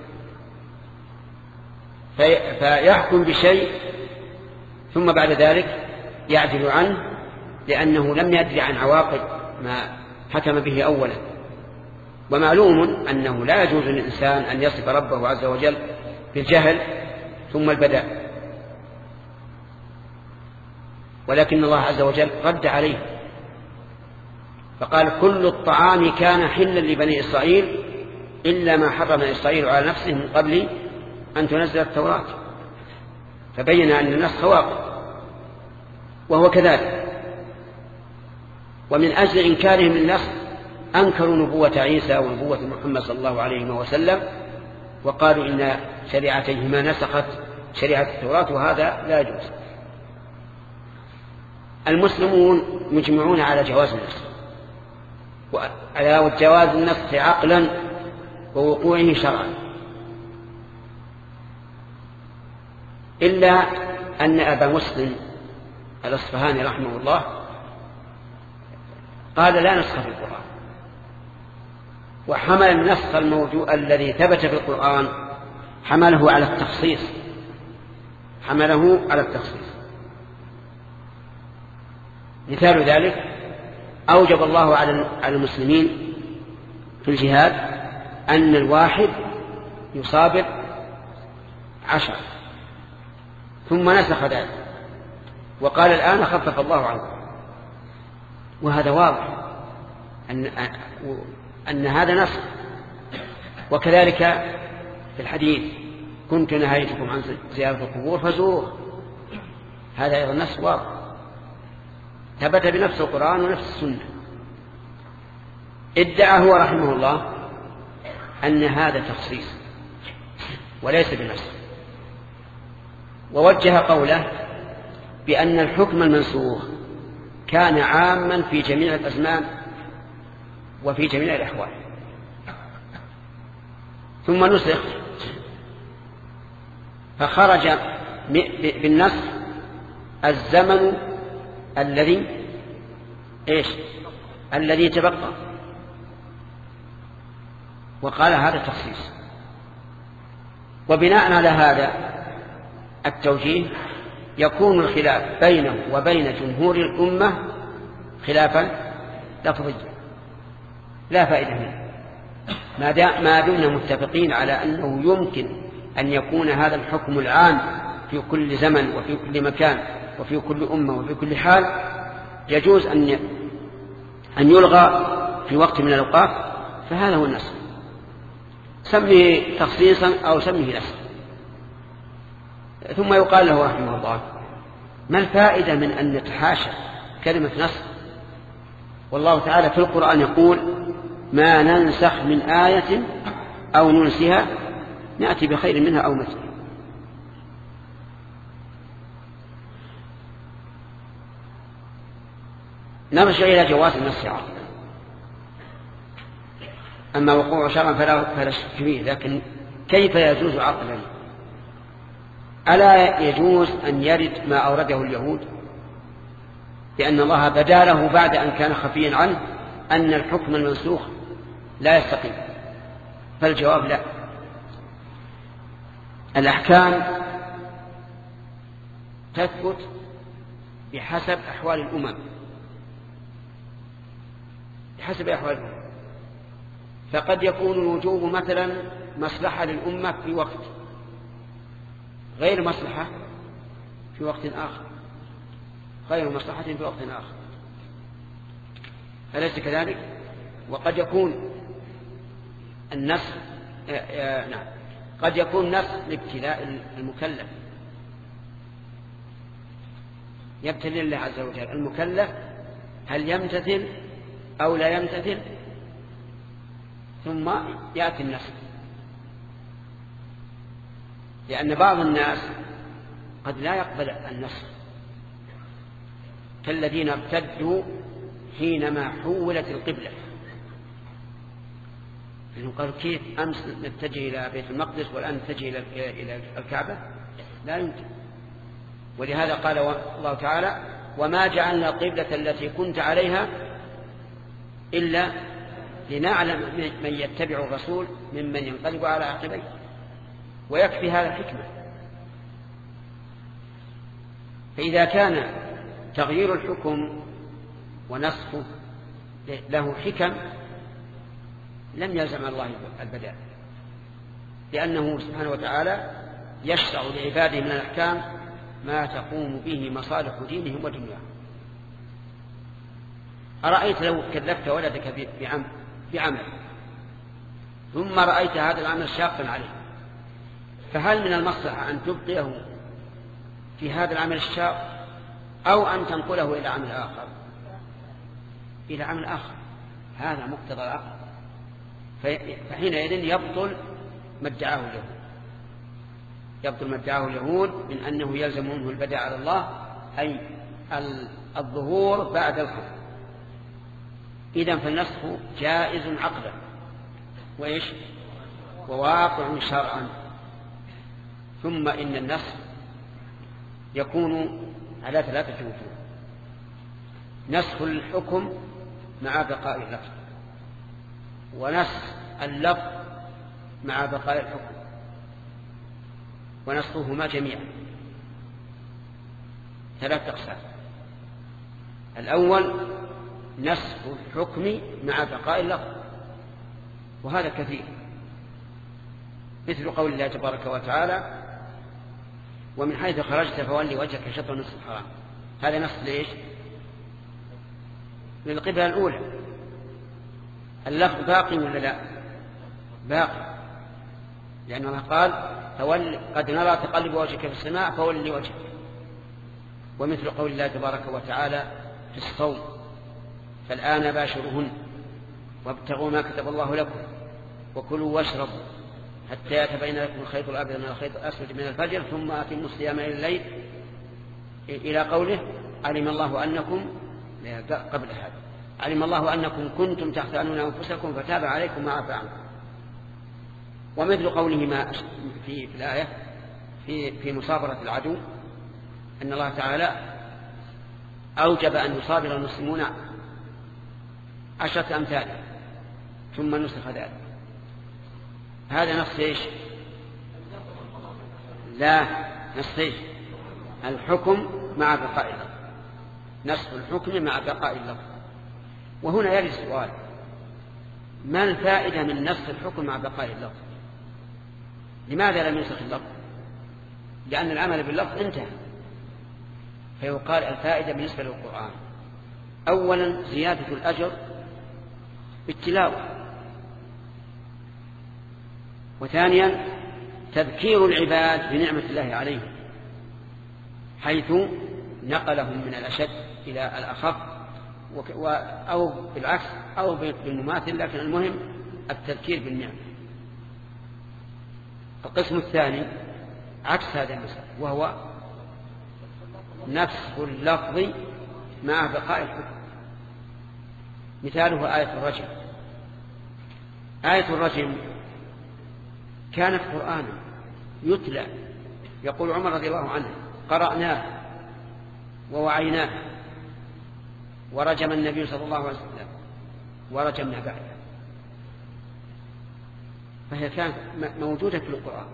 فيحكم بشيء ثم بعد ذلك يعدل عنه لأنه لم يدري عن عواقب ما حكم به أولا. ومعلوم أنه لا يجوز للإنسان أن يصف ربه عز وجل بالجهل ثم البداء، ولكن الله عز وجل رد عليه فقال كل الطعام كان حلا لبني إسرائيل إلا ما حرم إسرائيل على نفسه من قبل أن تنزل التوراة، فبين أن النسخ واقع، وهو كذلك. ومن أجل إنكارهم النسخ أنكروا نبوة عيسى ونبوة محمد صلى الله عليه وسلم، وقالوا إن شريعتيهما نسخت شريعة التوراة، وهذا لا يجوز. المسلمون مجمعون على جواز النسخ، وعلى جواز النسخ عقلا ووقوعه شرعا، إلا أن أبا مسلم الأصفهاني رحمه الله قال لا نسخ في القرآن، وحمل النسخ الموجود الذي ثبت في القرآن حمله على التخصيص حمله على التخصيص مثال ذلك أوجب الله على المسلمين في الجهاد أن الواحد يصابر عشر، ثم نسخ ذلك وقال الآن خفف الله عنه. وهذا واضح أن, أن هذا نسخ. وكذلك في الحديث كنت نهيتكم عن زيارة القبور فزوروها، هذا أيضا نسخ واضح ثبت بنفس القرآن ونفس السنة. ادعى هو رحمه الله أن هذا تخصيص وليس بنفسه، ووجه قوله بأن الحكم المنسوخ كان عاما في جميع الأزمان وفي جميع الأحوال، ثم نسخ فخرج بالنسخ الزمن الذي إيش الذي تبقى، وقال هذا تخصيص. وبناء على هذا التوجيه يكون الخلاف بينه وبين جمهور الأمة خلافا لفظيا لا فائدة منه، ما دمنا متفقين على أنه يمكن أن يكون هذا الحكم العام في كل زمن وفي كل مكان وفي كل أمة وفي كل حال، يجوز أن أن يلغى في وقت من الأوقات، فهذا هو النسخ، سميه تخصيصا أو سميه نسخ. ثم يقال له رحمه الله: ما الفائدة من أن نتحاشى كلمة نسخ والله تعالى في القرآن يقول: ما ننسخ من آية أو ننسها نأتي بخير منها أو مثلها. نرجع إلى جواز النسخ عقلا. أما وقوع شرعا فلا, فلا شك فيه، لكن كيف يجوز عقلا؟ ألا يجوز أن يرد ما أورده اليهود لأن الله بدا له بعد أن كان خفيا عنه أن الحكم المنسوخ لا يستقيم؟ فالجواب لا. الأحكام تثبت بحسب أحوال الأمم، بحسب أحوال الأمم. فقد يكون الوجوب مثلا مصلحة للأمة في وقت، غير مصلحة في وقت آخر، غير مصلحة في وقت آخر، أليس كذلك؟ وقد يكون النسخ نعم قد يكون نسخ لابتلاء المكلف، يبتلي الله عز وجل المكلف هل يمتثل أو لا يمتثل، ثم يأتي النسخ. لأن بعض الناس قد لا يقبل النسخ، كالذين ارتدوا حينما حولت القبلة، لأنهم قالوا: كيف أمس نتجه إلى بيت المقدس والآن نتجه إلى الكعبة؟ لا يمكن. ولهذا قال الله تعالى: وما جعلنا القبلة التي كنت عليها إلا لنعلم من يتبع الرسول ممن ينقلب على عقبيه. ويكفي هذا الحكمة. فإذا كان تغيير الحكم ونسخه له حكم لم يلزم الله البداء، لأنه سبحانه وتعالى يشرع لعباده من الأحكام ما تقوم به مصالح دينهم ودنياهم. أرأيت لو كلفت ولدك بعمل ثم رأيت هذا العمل شاقا عليه، فهل من المصلحة أن تبقيه في هذا العمل الشاق أو أن تنقله إلى عمل آخر؟ إلى عمل آخر. هذا مقتضى العقل. فحينئذ يبطل ما ادعاه اليهود، يبطل ما ادعاه اليهود من أنه يلزم منه البداء على الله، أي الظهور بعد الحكم. إذن فالنسخ جائز عقلا وإيش وواقع شرعا. ثم إن النسخ يكون على ثلاثة وجوه: نسخ الحكم مع بقاء اللفظ، ونسخ اللفظ مع بقاء الحكم، ونسخهما جميعا. ثلاث أقسام. الأول نسخ الحكم مع بقاء اللفظ، وهذا كثير، مثل قول الله تبارك وتعالى: ومن حيث خرجت فولي وجهك شطر المسجد الحرام. هذا نسخ ليش؟ للقبلة الأولى. اللفظ باقي ولا لا؟ باقي، لأن الله قال: فول قد نرى تقلب وجهك في السماء فولي وجهك. ومثل قول الله تبارك وتعالى في الصوم: فالآن باشرهن وابتغوا ما كتب الله لكم وكلوا واشربوا حتى يتبين لكم الخيط الأبيض من الخيط الأسود من الفجر ثم أتموا الصيام إلى الليل، إلى قوله: علم الله أنكم قبل هذا علم الله أنكم كنتم تختانون أنفسكم فتاب عليكم وعفى عنكم. ومثل قوله ما في, في الآية في, في مصابرة العدو أن الله تعالى أوجب أن يصابر المسلمون عشرة أمثال ثم نسخ ذلك. هذا نص إيش؟ لا، نص إيش؟ الحكم مع بقاء اللفظ، نسخ الحكم مع بقاء اللفظ. وهنا يرد السؤال: ما الفائدة من نسخ الحكم مع بقاء اللفظ؟ لماذا لم ينسخ اللفظ؟ لأن العمل باللفظ انتهى. فيقال الفائدة بالنسبة للقرآن: أولا زيادة الأجر بالتلاوة، وثانيا تذكير العباد بنعمة الله عليهم حيث نقلهم من الأشد إلى الأخف أو بالعكس أو بالمماثل، لكن المهم التذكير بالنعمة. القسم الثاني عكس هذا المثال، وهو نفس اللفظ مع بقاء الحكم. مثاله آية الرجم. آية الرجم كانت قرآنا يتلى، يقول عمر رضي الله عنه: قرأناه ووعيناه ورجم النبي صلى الله عليه وسلم ورجمنا بعده. فهي كانت موجودة في القرآن.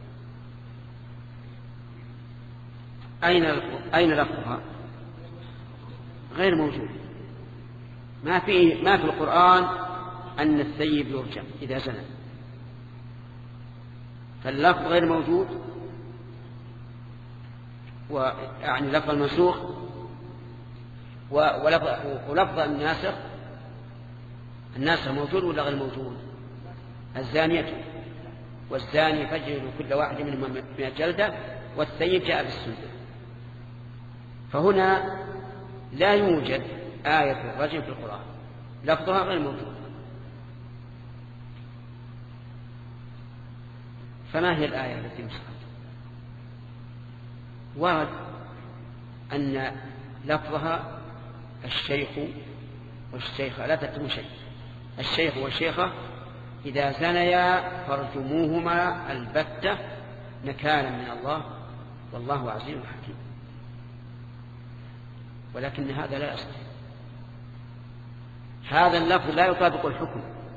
أين أين لفظها؟ غير موجود. ما في ما في القرآن أن الثيب يرجم إذا زنى، فاللفظ غير موجود، ويعني لفظ المنسوخ ولفظ, ولفظ الناسخ. الناسخ موجود ولا غير موجود؟ الزانية والزاني فاجلدوا كل واحد منهما من الجلدة والثيب جاء بالسنة. فهنا لا يوجد آية الرجم في القرآن، لفظها غير موجود. فما هي الآية التي نسخت؟ ورد أن لفظها الشيخ والشيخة، لا تكتموا شيء، الشيخ والشيخة إذا زنيا فارجموهما البتة نكالا من الله والله عزيز حكيم. ولكن هذا لا يصح، هذا اللفظ لا يطابق الحكم،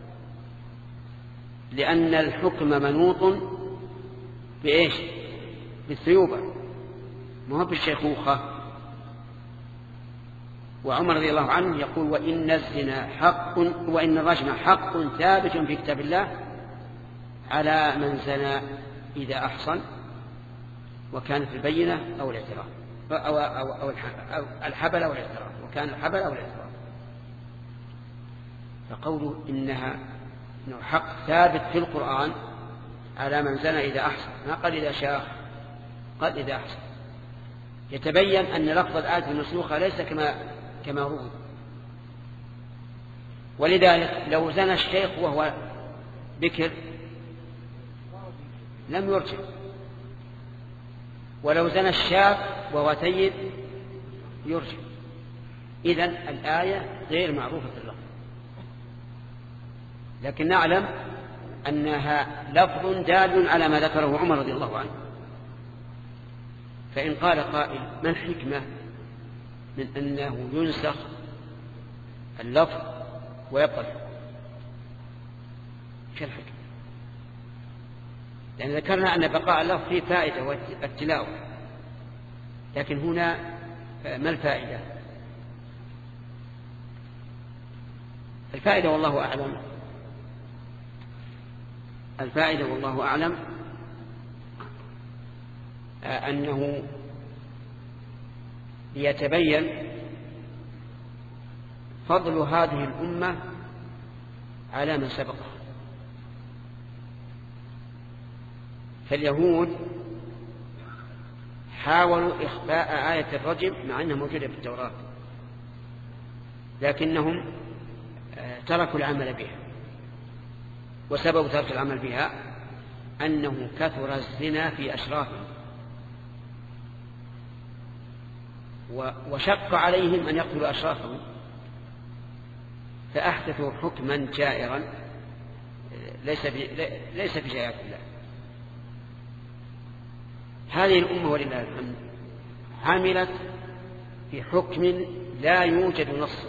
لأن الحكم منوط بإيش؟ بالثيوبة، ما هو بالشيخوخة. وعمر رضي الله عنه يقول: وإن الزنا حق وإن الرجم حق ثابت في كتاب الله على من زنى إذا أحصن وكانت البينة أو الاعتراف أو, أو, أو, أو الحبل أو الاعتراف، وكان الحبل أو الاعتراف. فقوله إنها إنه حق ثابت في القرآن على من زنى إذا أحصن، ما قال إذا شاخ، قال إذا أحصن. يتبين أن لفظ الآية المنسوخة ليس كما كما روي. ولذلك لو زنى الشيخ وهو بكر لم يرجم، ولو زنى الشاب وهو ثيب يرجم. إذن الآية غير معروفة في اللفظ، لكن نعلم أنها لفظ دال على ما ذكره عمر رضي الله عنه. فإن قال قائل: ما الحكمة من أنه ينسخ اللفظ ويبقى الحكم؟ كالحكمة، لأن ذكرنا أن بقاء اللفظ فيه فائدة والتلاوة، لكن هنا ما الفائدة؟ الفائدة والله أعلم الفائدة والله أعلم أنه ليتبين فضل هذه الأمة على من سبقها. فاليهود حاولوا إخفاء آية الرجم مع أنها موجودة في التوراة، لكنهم تركوا العمل بها. وسبب ترك العمل بها أنه كثر الزنا في أشرافهم، وشق عليهم أن يقتلوا أشرافهم، فأحدثوا حكما جائرا ليس ليس في شريعة الله. هذه الأمة ولله الحمد عملت في حكم لا يوجد نص،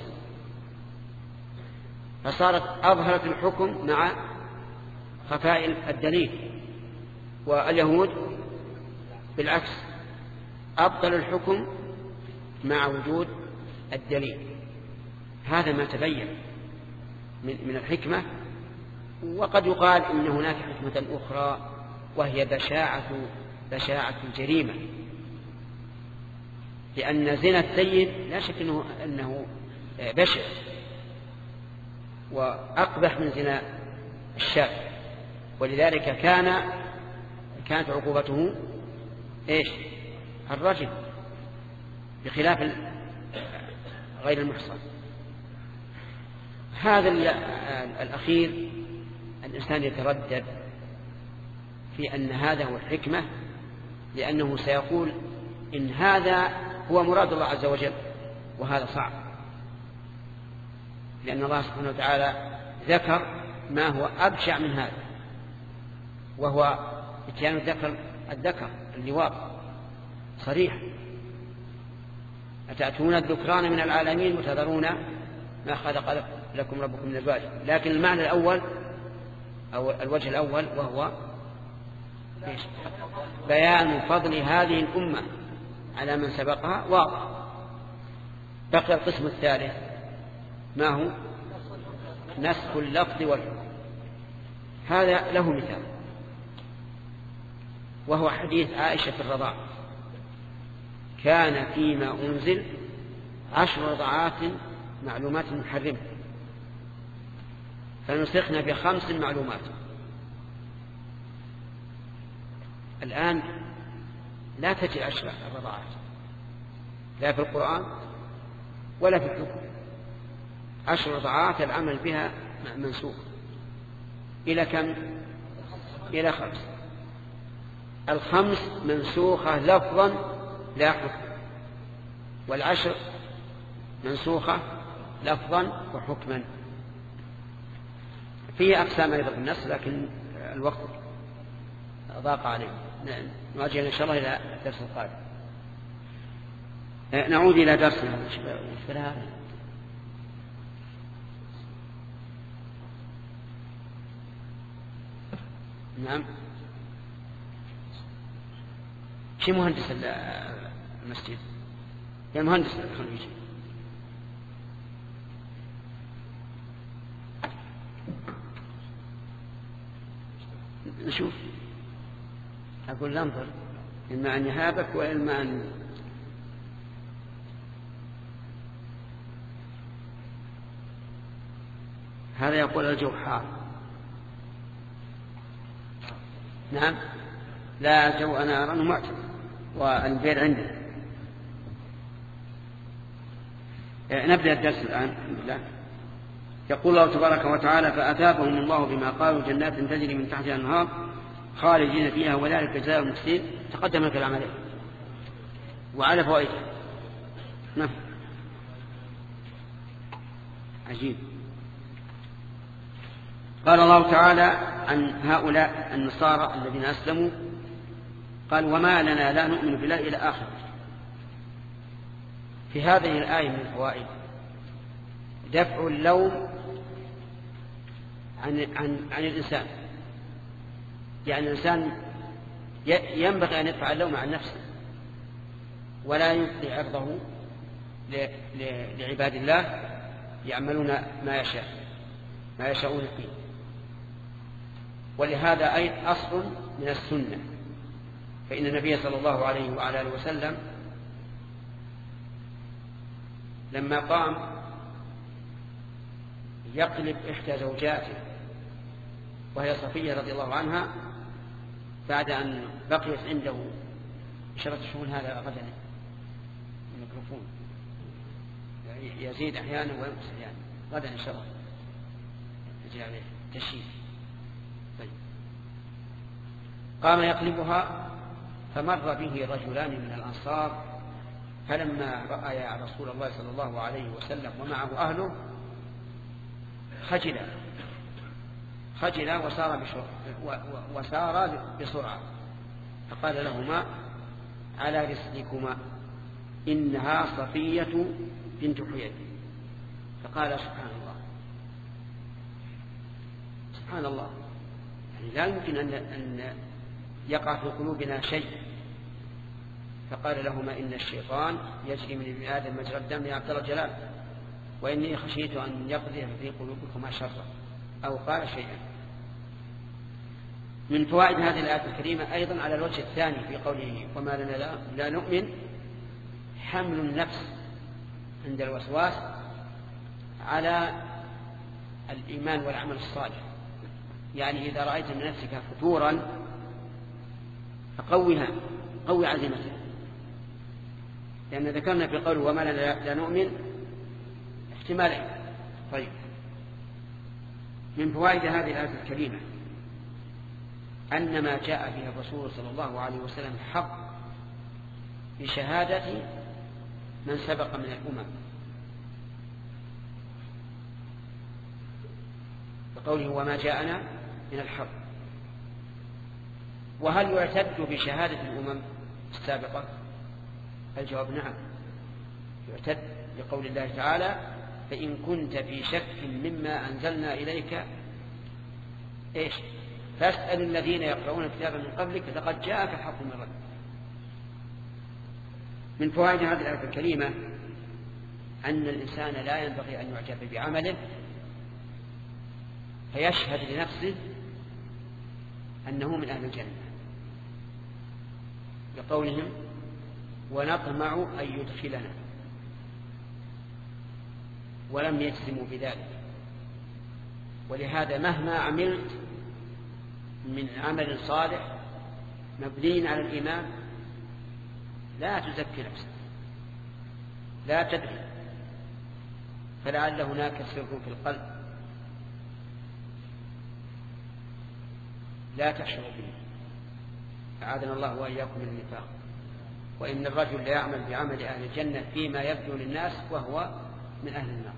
فصارت أظهرت الحكم مع خفاء الدليل. واليهود بالعكس أبطل الحكم مع وجود الدليل. هذا ما تبين من الحكمة. وقد يقال إن هناك حكمة أخرى وهي بشاعة بشاعة الجريمة، لأن زنا الثيب لا شك أنه, أنه بشع وأقبح من زنا الشاب، ولذلك كان كانت عقوبته إيش؟ الرجم. بخلاف غير المحصن. هذا الأخير الإنسان يتردد في أن هذا هو الحكمة، لأنه سيقول إن هذا هو مراد الله عز وجل، وهذا صعب، لأن الله سبحانه وتعالى ذكر ما هو أبشع من هذا، وهو اتيان الذكر الذكر اللواط صريح: أتأتون الذكران من العالمين وتذرون ما خلق لكم ربكم من أزواج. لكن المعنى الأول أو الوجه الأول وهو بيان فضل هذه الأمة على من سبقها واضح. بقي القسم الثالث، ما هو نسخ اللفظ والحكم. هذا له مثال، وهو حديث عائشة في الرضاع: كان فيما أنزل عشر رضعات معلومات محرمة فنسخنا بخمس معلومات. الآن لا تجد عشر الرضعات لا في القرآن ولا في الحكم. عشر رضعات العمل بها منسوخ إلى كم؟ إلى خمس. الخمس منسوخة لفظا لا حكم، والعشر منسوخة لفظا وحكما. فيه أقسام أيضا في النص، لكن الوقت ضاق عليه. نواجه إن شاء الله إلى الدرس القادم. نعود إلى درسنا. نعم. شي مهندس المسجد؟ يا المهندس الخليجي. نشوف. أقول ننظر إما أن يهابك وإما أن هذا يقول الجو حار. نعم. لا جو أنا أرى أنه معتم والبير عنده. نبدأ الدرس الآن. لا. يقول الله تبارك وتعالى: فأثابهم الله بما قالوا جنات تجري من تحتها الأنهار خالدين فيها وذلك جزاء المحسنين. تقدم الكلام عليه وعلى فوائده. نعم. عجيب. قال الله تعالى عن هؤلاء النصارى الذين أسلموا: قال: وما لنا لا نؤمن بالله إلى آخر. في هذه الآية من الفوائد دفع اللوم عن, عن, عن الإنسان. يعني الإنسان ينبغي أن يدفع اللوم عن نفسه ولا يفضي عرضه لعباد الله يعملون ما يشاء ما يشاءون فيه. ولهذا أي أصل من السنة، فإن النبي صلى الله عليه وعلى آله وسلم لما قام يقلب إحدى زوجاته وهي صفية رضي الله عنها بعد أن بقيت عنده إشارة الشؤون، هذا غدا الميكروفون يزيد أحيانا وينقص أحيانا، غدا إن شاء الله يجري عليه تشييد. طيب. قام يقلبها فمر به رجلان من الأنصار، فلما رأى رسول الله صلى الله عليه وسلم ومعه أهله خجلا خجلا وسار وسار بسرعة، فقال لهما: على رسلكما إنها صفية بنت حيي. فقال: سبحان الله سبحان الله، يعني لا يمكن أن, أن يقع في قلوبنا شيء. فقال لهما: إن الشيطان يجري من ابن آدم مجرى الدم يا عبد الله الجلال، وإني خشيت أن يقذف في قلوبكما شرا، أو قال شيئا. من فوائد هذه الآية الكريمة أيضا على الوجه الثاني في قوله: وما لنا لا, لا نؤمن، حمل النفس عند الوسواس على الإيمان والعمل الصالح. يعني إذا رأيت من نفسك فتورا فقوها، قوي عزيمتها، لأن ذكرنا في قوله وما لنا لا نؤمن احتمالين. طيب، من فوائد هذه الآية الكريمة أن ما جاء به الرسول صلى الله عليه وسلم حق بشهادة من سبق من الأمم، بقوله وما جاءنا من الحق. وهل يعتد بشهادة الأمم السابقة؟ الجواب نعم، يعتد لقول الله تعالى فإن كنت في شك مما أنزلنا إليك إيش فاسأل الذين يقرؤون الكتاب من قبلك لقد جاءك الحق من ربك. من فوائد هذه الآية الكريمة أن الإنسان لا ينبغي أن يعجب بعمله فيشهد لنفسه أنه من أهل الجنة، لقولهم ونطمع أن يدخلنا، ولم يجزموا بذلك. ولهذا مهما عملت من عمل صالح مبني على الإيمان لا تزكي نفسك، لا تدري، فلعل هناك سر في القلب لا تشعر به، أعاذنا الله وإياكم من النفاق. وإن الرجل لا يعمل بعمل أهل الجنة فيما يبدو للناس وهو من أهل النار.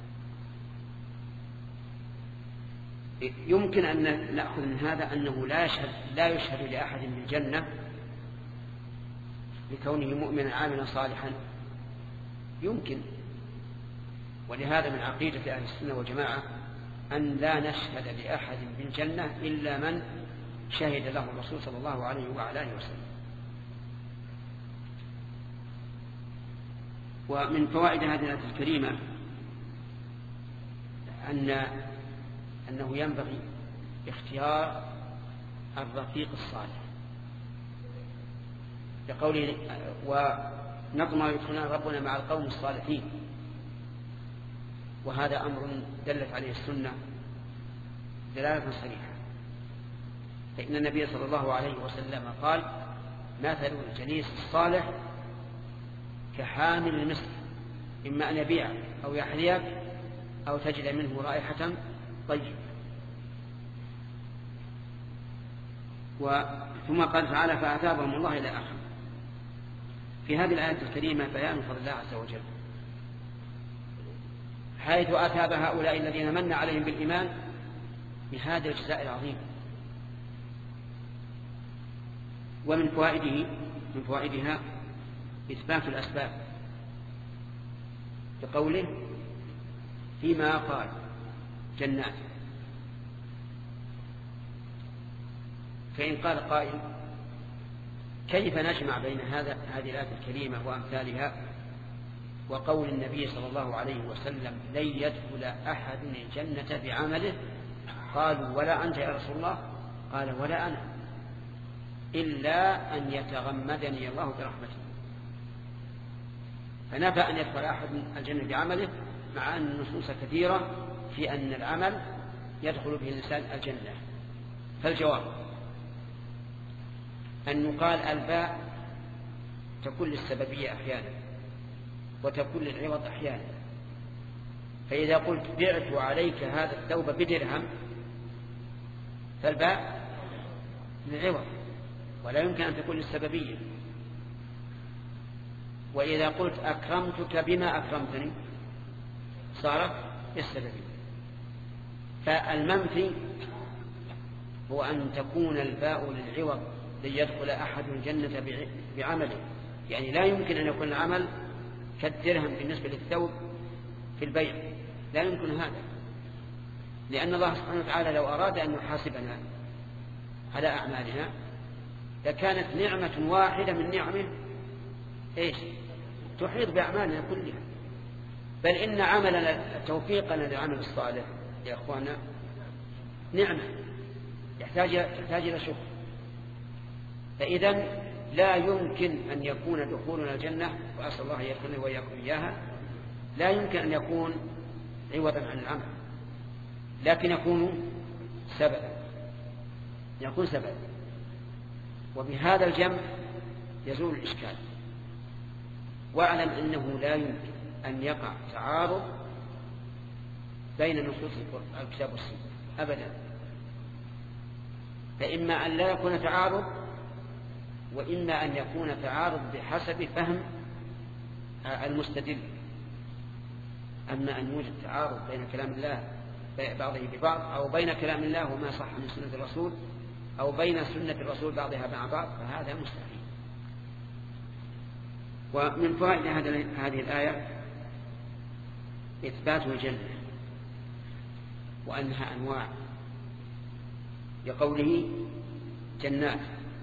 يمكن أن نأخذ من هذا أنه لا يشهد, لا يشهد لأحد بالجنة لكونه مؤمنا عاملا صالحا، يمكن. ولهذا من عقيدة أهل السنة والجماعة أن لا نشهد لأحد بالجنة إلا من شهد له الرسول صلى الله عليه وعلى آله وسلم. ومن فوائد هذه الآية الكريمة أن أنه ينبغي اختيار الرفيق الصالح، لقوله ونطمع يدخلنا ربنا مع القوم الصالحين، وهذا أمر دلت عليه السنة دلالة صريحة. فإن النبي صلى الله عليه وسلم قال مثل الجليس الصالح كحامل المسك، إما أن يبيع أو يحذيك أو تجد منه رائحة طيب. ثم قال تعالى فأثابهم الله إلى آخر. في هذه الآية الكريمة بيان فضل الله عز وجل، حيث أثاب هؤلاء الذين من عليهم بالإيمان بهذا الجزاء العظيم. ومن فوائده من فوائدها إثبات الأسباب، بقوله فيما قال جنات. فإن قال قائل كيف نجمع بين هذا هذه الآية الكريمة وأمثالها وقول النبي صلى الله عليه وسلم لن يدخل أحد الجنة بعمله؟ قالوا ولا أنت يا رسول الله؟ قال ولا أنا، إلا أن يتغمدني الله برحمته. فنفى أن يدخل أحد الجنة بعمله، مع أن النصوص كثيرة في أن العمل يدخل به الإنسان الجنة. فالجواب أن يقال الباء تكون للسببية أحيانا وتكون للعوض أحيانا. فإذا قلت بعت عليك هذا الثوب بدرهم فالباء للعوض ولا يمكن أن تكون للسببية. وإذا قلت أكرمتك بما أكرمتني صارت للسببية. فالمنفي هو أن تكون الباء للعوض ليدخل أحد الجنة بعمله، يعني لا يمكن أن يكون العمل كالدرهم بالنسبة للثوب في البيع، لا يمكن هذا، لأن الله سبحانه وتعالى لو أراد أن يحاسبنا على أعمالنا لكانت نعمة واحدة من نعمه إيش تحيط بأعمالنا كلها. بل إن عملنا توفيقنا للعمل الصالح يا أخوانا نعمة يحتاج يحتاج إلى شكر. فإذا لا يمكن أن يكون دخولنا الجنة، وأسأل الله أن يدخلني وإياكم إياها، لا يمكن أن يكون عوضا عن العمل، لكن يكون سببا، يكون سببا. وبهذا الجمع يزول الإشكال. واعلم أنه لا يمكن أن يقع تعارض بين نصوص الكتاب والسنة أبدا، فإما أن لا يكون تعارض، وإما أن يكون تعارض بحسب فهم المستدل. أما أن يوجد تعارض بين كلام الله بعضه ببعض، أو بين كلام الله وما صح من سنة الرسول، أو بين سنة الرسول بعضها مع بعض، فهذا مستحيل. ومن فوائد هذه الآية إثبات الجنة وأنها أنواع، لقوله جنات.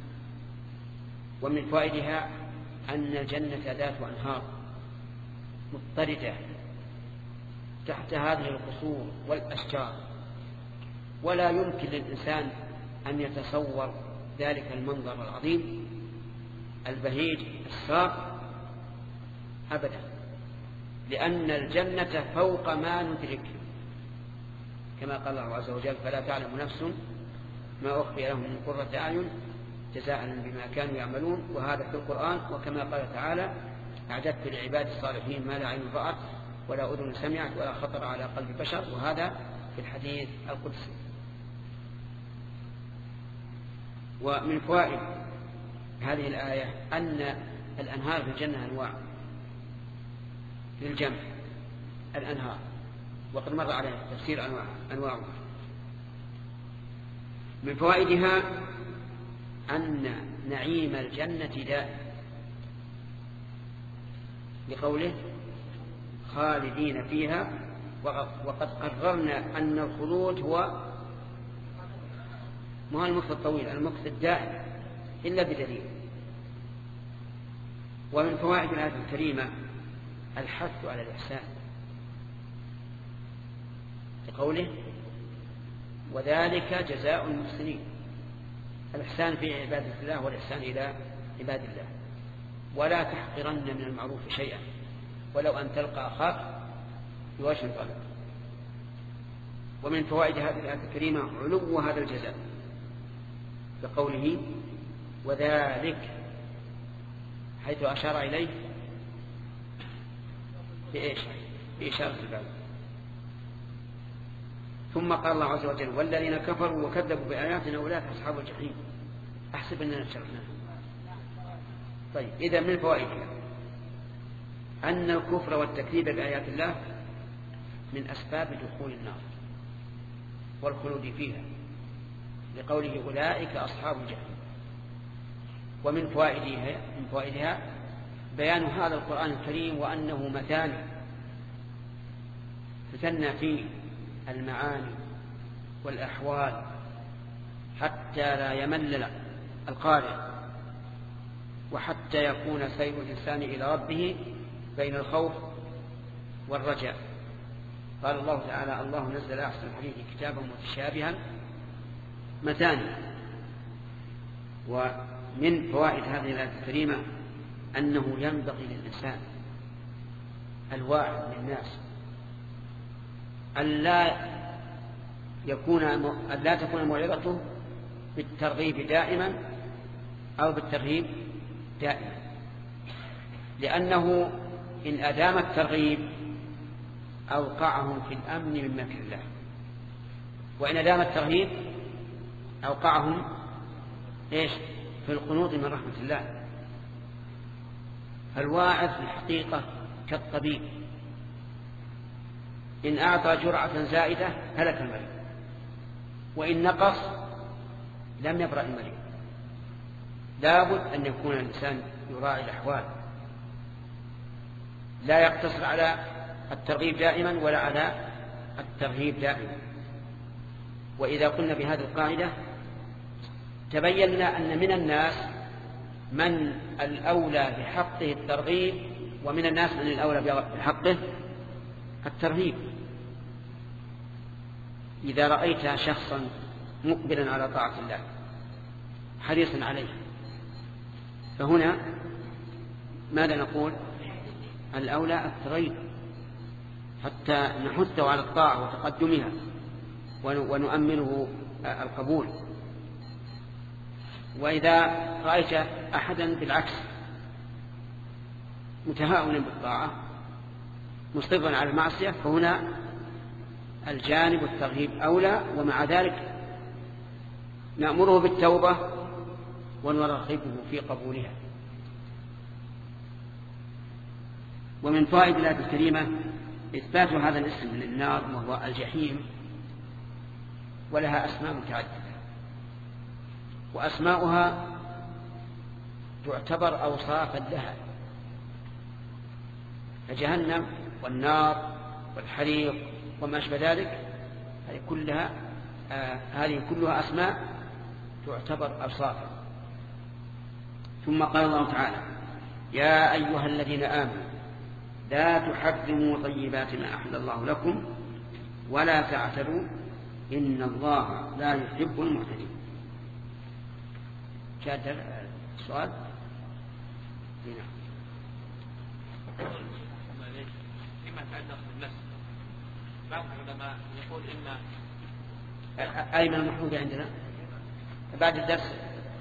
ومن فوائدها أن الجنة ذات أنهار مضطردة تحت هذه القصور والأشجار، ولا يمكن للإنسان أن يتصور ذلك المنظر العظيم البهيج السار أبدا، لأن الجنة فوق ما ندرك، كما قال الله عز وجل: فلا تعلم نفس ما أخفي لهم من قرة أعين جزاء بما كانوا يعملون. وهذا في القرآن. وكما قال تعالى: أعددت لعباد الصالحين ما لا عين رأت ولا أذن سمعت ولا خطر على قلب بشر. وهذا في الحديث القدسي. ومن فوائد هذه الآية أن الأنهار في الجنة أنواع للجمع، الأنهار، وقد مر عليه تفسير أنواع أنواع. من فوائدها أن نعيم الجنة دائم، لقوله: خالدين فيها. وقد قررنا أن الخلود هو ما هو المكث الطويل، المكث الدائم إلا بدليل. ومن فوائد الآية الكريمة الحث على الإحسان، لقوله: وذلك جزاء المحسنين. الإحسان في عبادة الله والإحسان إلى عباد الله. ولا تحقرن من المعروف شيئا ولو أن تلقى أخاك بوجه طلب. ومن فوائد هذه الآية الكريمة علو هذا الجزاء، بقوله: وذلك، حيث أشار إليه بإيش؟ بإشارة الباب. ثم قال الله عز وجل: والذين كفروا وكذبوا بآياتنا أولئك أصحاب الجحيم. أحسب أننا شرحناها. طيب، إذا من فوائدها أن الكفر والتكذيب بآيات الله من أسباب دخول النار والخلود فيها، لقوله: أولئك أصحاب الجحيم. ومن فوائدها من فوائدها بيان هذا القرآن الكريم وأنه مثاني تثنى فيه المعاني والأحوال حتى لا يمل القارئ، وحتى يكون سير الإنسان إلى ربه بين الخوف والرجاء. قال الله تعالى: الله نزل أحسن الحديث كتابا متشابها مثاني. ومن فوائد هذه الآية الكريمة أنه ينبغي للإنسان الواعظ للناس ألا يكون ألا تكون موعظته بالترغيب دائما أو بالترهيب دائما، لأنه إن أدام الترغيب أوقعهم في الأمن من مكر الله، وإن أدام الترهيب أوقعهم إيش؟ في القنوط من رحمة الله. فالواعظ في الحقيقة كالطبيب، إن أعطى جرعة زائدة هلك المريض، وإن نقص لم يبرأ المريض. لابد أن يكون الإنسان يراعي الأحوال، لا يقتصر على الترغيب دائما ولا على الترهيب دائما. وإذا قلنا بهذه القاعدة تبيننا أن من الناس من الأولى بحقه الترغيب، ومن الناس من الأولى بحقه الترهيب. إذا رأيت شخصا مقبلا على طاعة الله حريصا عليه، فهنا ماذا نقول؟ الأولى الترغيب حتى نحثه على الطاعة وتقدمها ونؤمنه القبول. وإذا رأيت أحدا بالعكس متهاونا بالطاعة مصرا على المعصية، فهنا الجانب الترغيب أولى، ومع ذلك نأمره بالتوبة ونرغبه في قبولها. ومن فوائد الآية الكريمة إثبات هذا الاسم للنار وهو الجحيم، ولها أسماء متعددة، وأسماؤها تعتبر أوصافا لها، فجهنم والنار والحريق وما أشبه ذلك هذه كلها آه هذه كلها أسماء تعتبر أوصافا. ثم قال الله تعالى: يا أيها الذين آمنوا لا تحرموا طيبات ما أحل الله لكم ولا تعتدوا إن الله لا يحب المعتدين. جاء السؤال؟ هنا فيما يتعلق بالنفس، بعض العلماء يقول إن أين المحمود عندنا بعد الدرس؟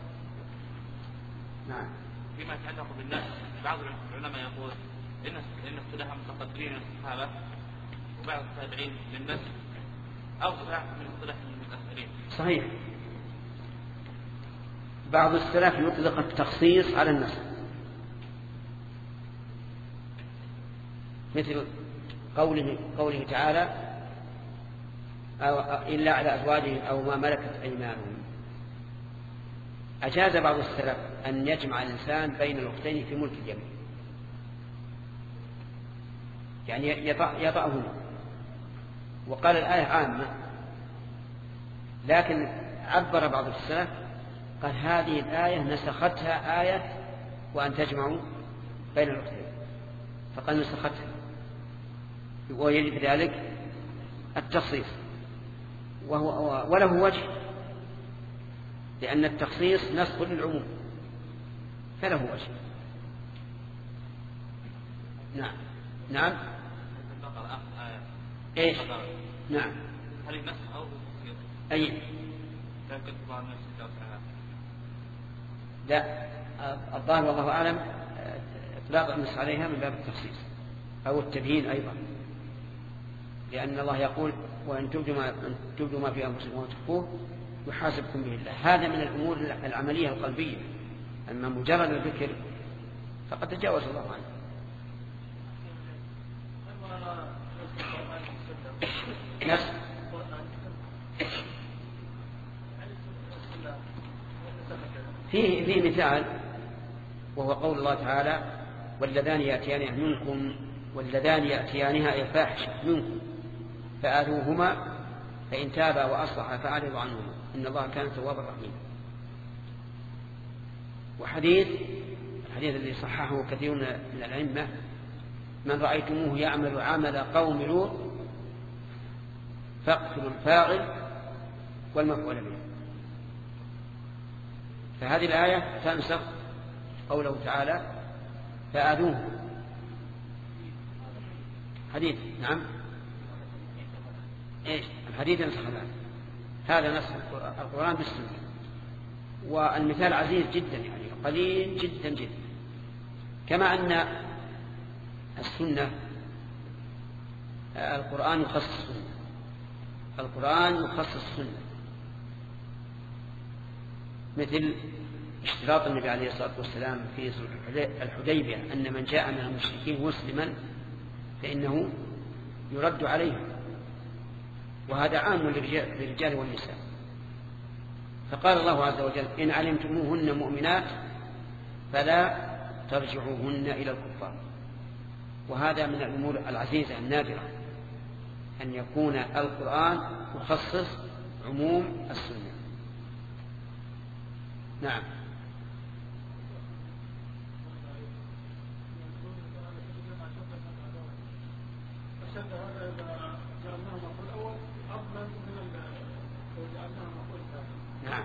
نعم. فيما يتعلق بالنفس، بعض العلماء يقول إن إن اصطلاح المتقدمين من الصحابة وبعض التابعين للنفس أوسع من اصطلاح المتأخرين. صحيح. بعض السلف يطلق التخصيص على النفس، مثل قوله قوله تعالى: أو إلا على أزواجهم أو ما ملكت أيمانهم. أجاز بعض السلف أن يجمع الإنسان بين الأختين في ملك اليمين، يعني يطأهما، وقال الآية عامة، لكن عبر بعض السلف قال هذه الآية نسختها آية وأن تجمعوا بين الأختين، فقال نسختها، ويجب ذلك التخصيص، وهو وله وجه، لأن التخصيص نسخ للعموم فله وجه. نعم نعم ايش؟ نعم. هل النسخ أو التخصيص؟ أي لا، الظاهر والله أعلم إطلاق النص عليها من باب التخصيص أو التبيين أيضا، لأن الله يقول: وإن تبدوا ما, تبدوا ما في أنفسكم وتخفوه يحاسبكم به الله. هذا من الأمور العملية القلبية، أما مجرد الذكر فقد تجاوز الله عنه. نفس فيه فيه مثال، وهو قول الله تعالى: واللذان يأتيانها منكم واللذان يأتيانها الفاحشة منكم فآذوهما فإن تابا وأصلحا فأعرضوا عنهما إن الله كان توابا رحيما. وحديث الحديث الذي صححه كثير من الأئمة: من رأيتموه يعمل عمل قوم لوط فاقتلوا الفاعل والمفعول به. فهذه الآية تنسخ قوله تعالى: فآذوه. حديث نعم ايش الحديث ينسخ الآية، هذا نسخ القرآن بالسنة. والمثال عزيز جدا، يعني قليل جدا جدا، كما أن السنة القرآن يخصص السنة، القرآن يخصص السنة، مثل اشتراط النبي عليه الصلاة والسلام في الحديبية أن من جاء من المشركين مسلما فإنه يرد عليه، وهذا عام للرجال والنساء. فقال الله عز وجل: إن علمتموهن مؤمنات فلا ترجعوهن إلى الكفار. وهذا من الأمور العزيزة النادرة أن يكون القرآن يخصص عموم السنة. نعم. نعم.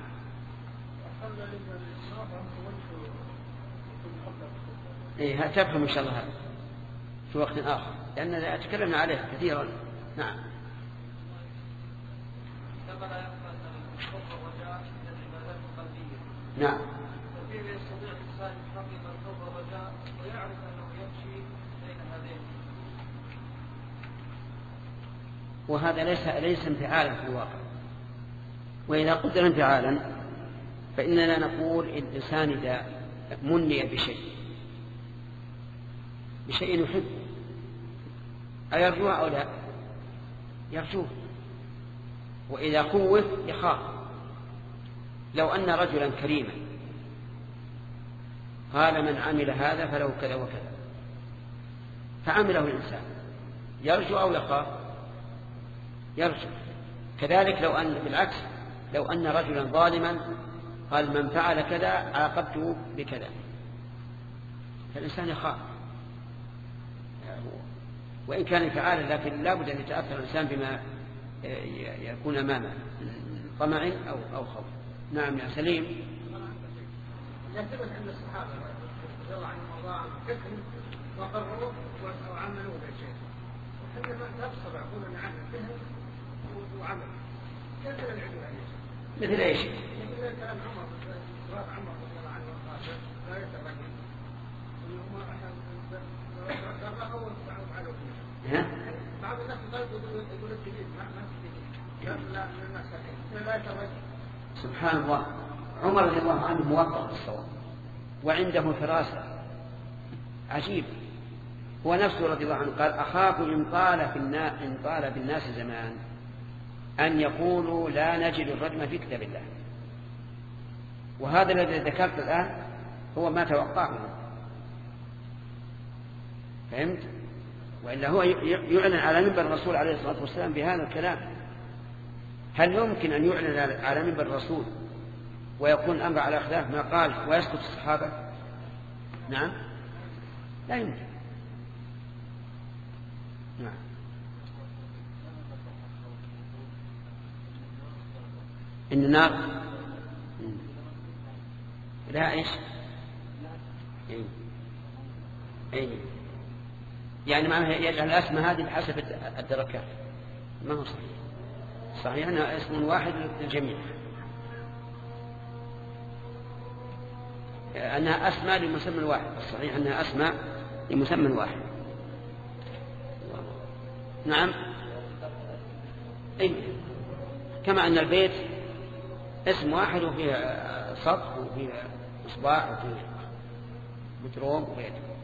إيه تفهم إن شاء الله هذا في وقت آخر، لأننا تكلمنا عليه كثيرا. نعم. نعم. يستطيع الإنسان يحقق الخوف والرجاء ويعرف أنه يمشي وهذا ليس ليس انفعالا في الواقع. وإذا قدر انفعالا فإننا نقول الإنسان إذا مني بشيء بشيء يحب أيرجوه أو لا؟ يرجوه. وإذا خوف يخاف. لو أن رجلا كريما قال من عمل هذا فله كذا وكذا فعمله الإنسان يرجو أو يخاف؟ يرجو. كذلك لو أن بالعكس لو أن رجلا ظالما قال من فعل كذا عاقبته بكذا فالإنسان يخاف وإن كان فعالا، لكن لا بد أن يتأثر الإنسان بما يكون أمامه طمع أو أو خوف. نعم يا سليم. يثبت عند الصحابة رضي الله عنهم وارضاهم فكر وقرروا وعملوا بالشيء، وحنا ما نبصر عقولنا عن الفهم وعمل. كيف نعيدوا عليه؟ مثل ايش؟ مثل كلام عمر رضي عمر رضي الله عنه وارضاه لا يترجم انهم قرروا وفعلوا فيه. بعض الناس يقول الجديد ما ما لا لا لا يترجم. سبحان الله. عمر رضي الله عنه موفق بالصواب وعنده فراسة عجيب. هو نفسه رضي الله عنه قال أخاف إن طال في الناس إن طال في الناس زمان أن يقولوا لا نجد الرجم في كتاب الله. وهذا الذي ذكرت الآن هو ما توقعه. فهمت؟ وإلا هو يعلن على منبر الرسول عليه الصلاة والسلام بهذا الكلام. هل يمكن أن يعلن على منبر الرسول ويكون الأمر على خلاف ما قال ويسكت الصحابة؟ نعم لا يمكن. نعم. إن النار لا إيش أي أي يعني ما يجعل الأسماء هذه بحسب الدركات ما هو صحيح. صحيح أنها اسم واحد للجميع، أنها أسماء لمسمى واحد. الصحيح أنها أسماء لمسمى واحد. نعم أي كما أن البيت اسم واحد وفيه سطح وفيه إصباح وفيه متروم وغيره.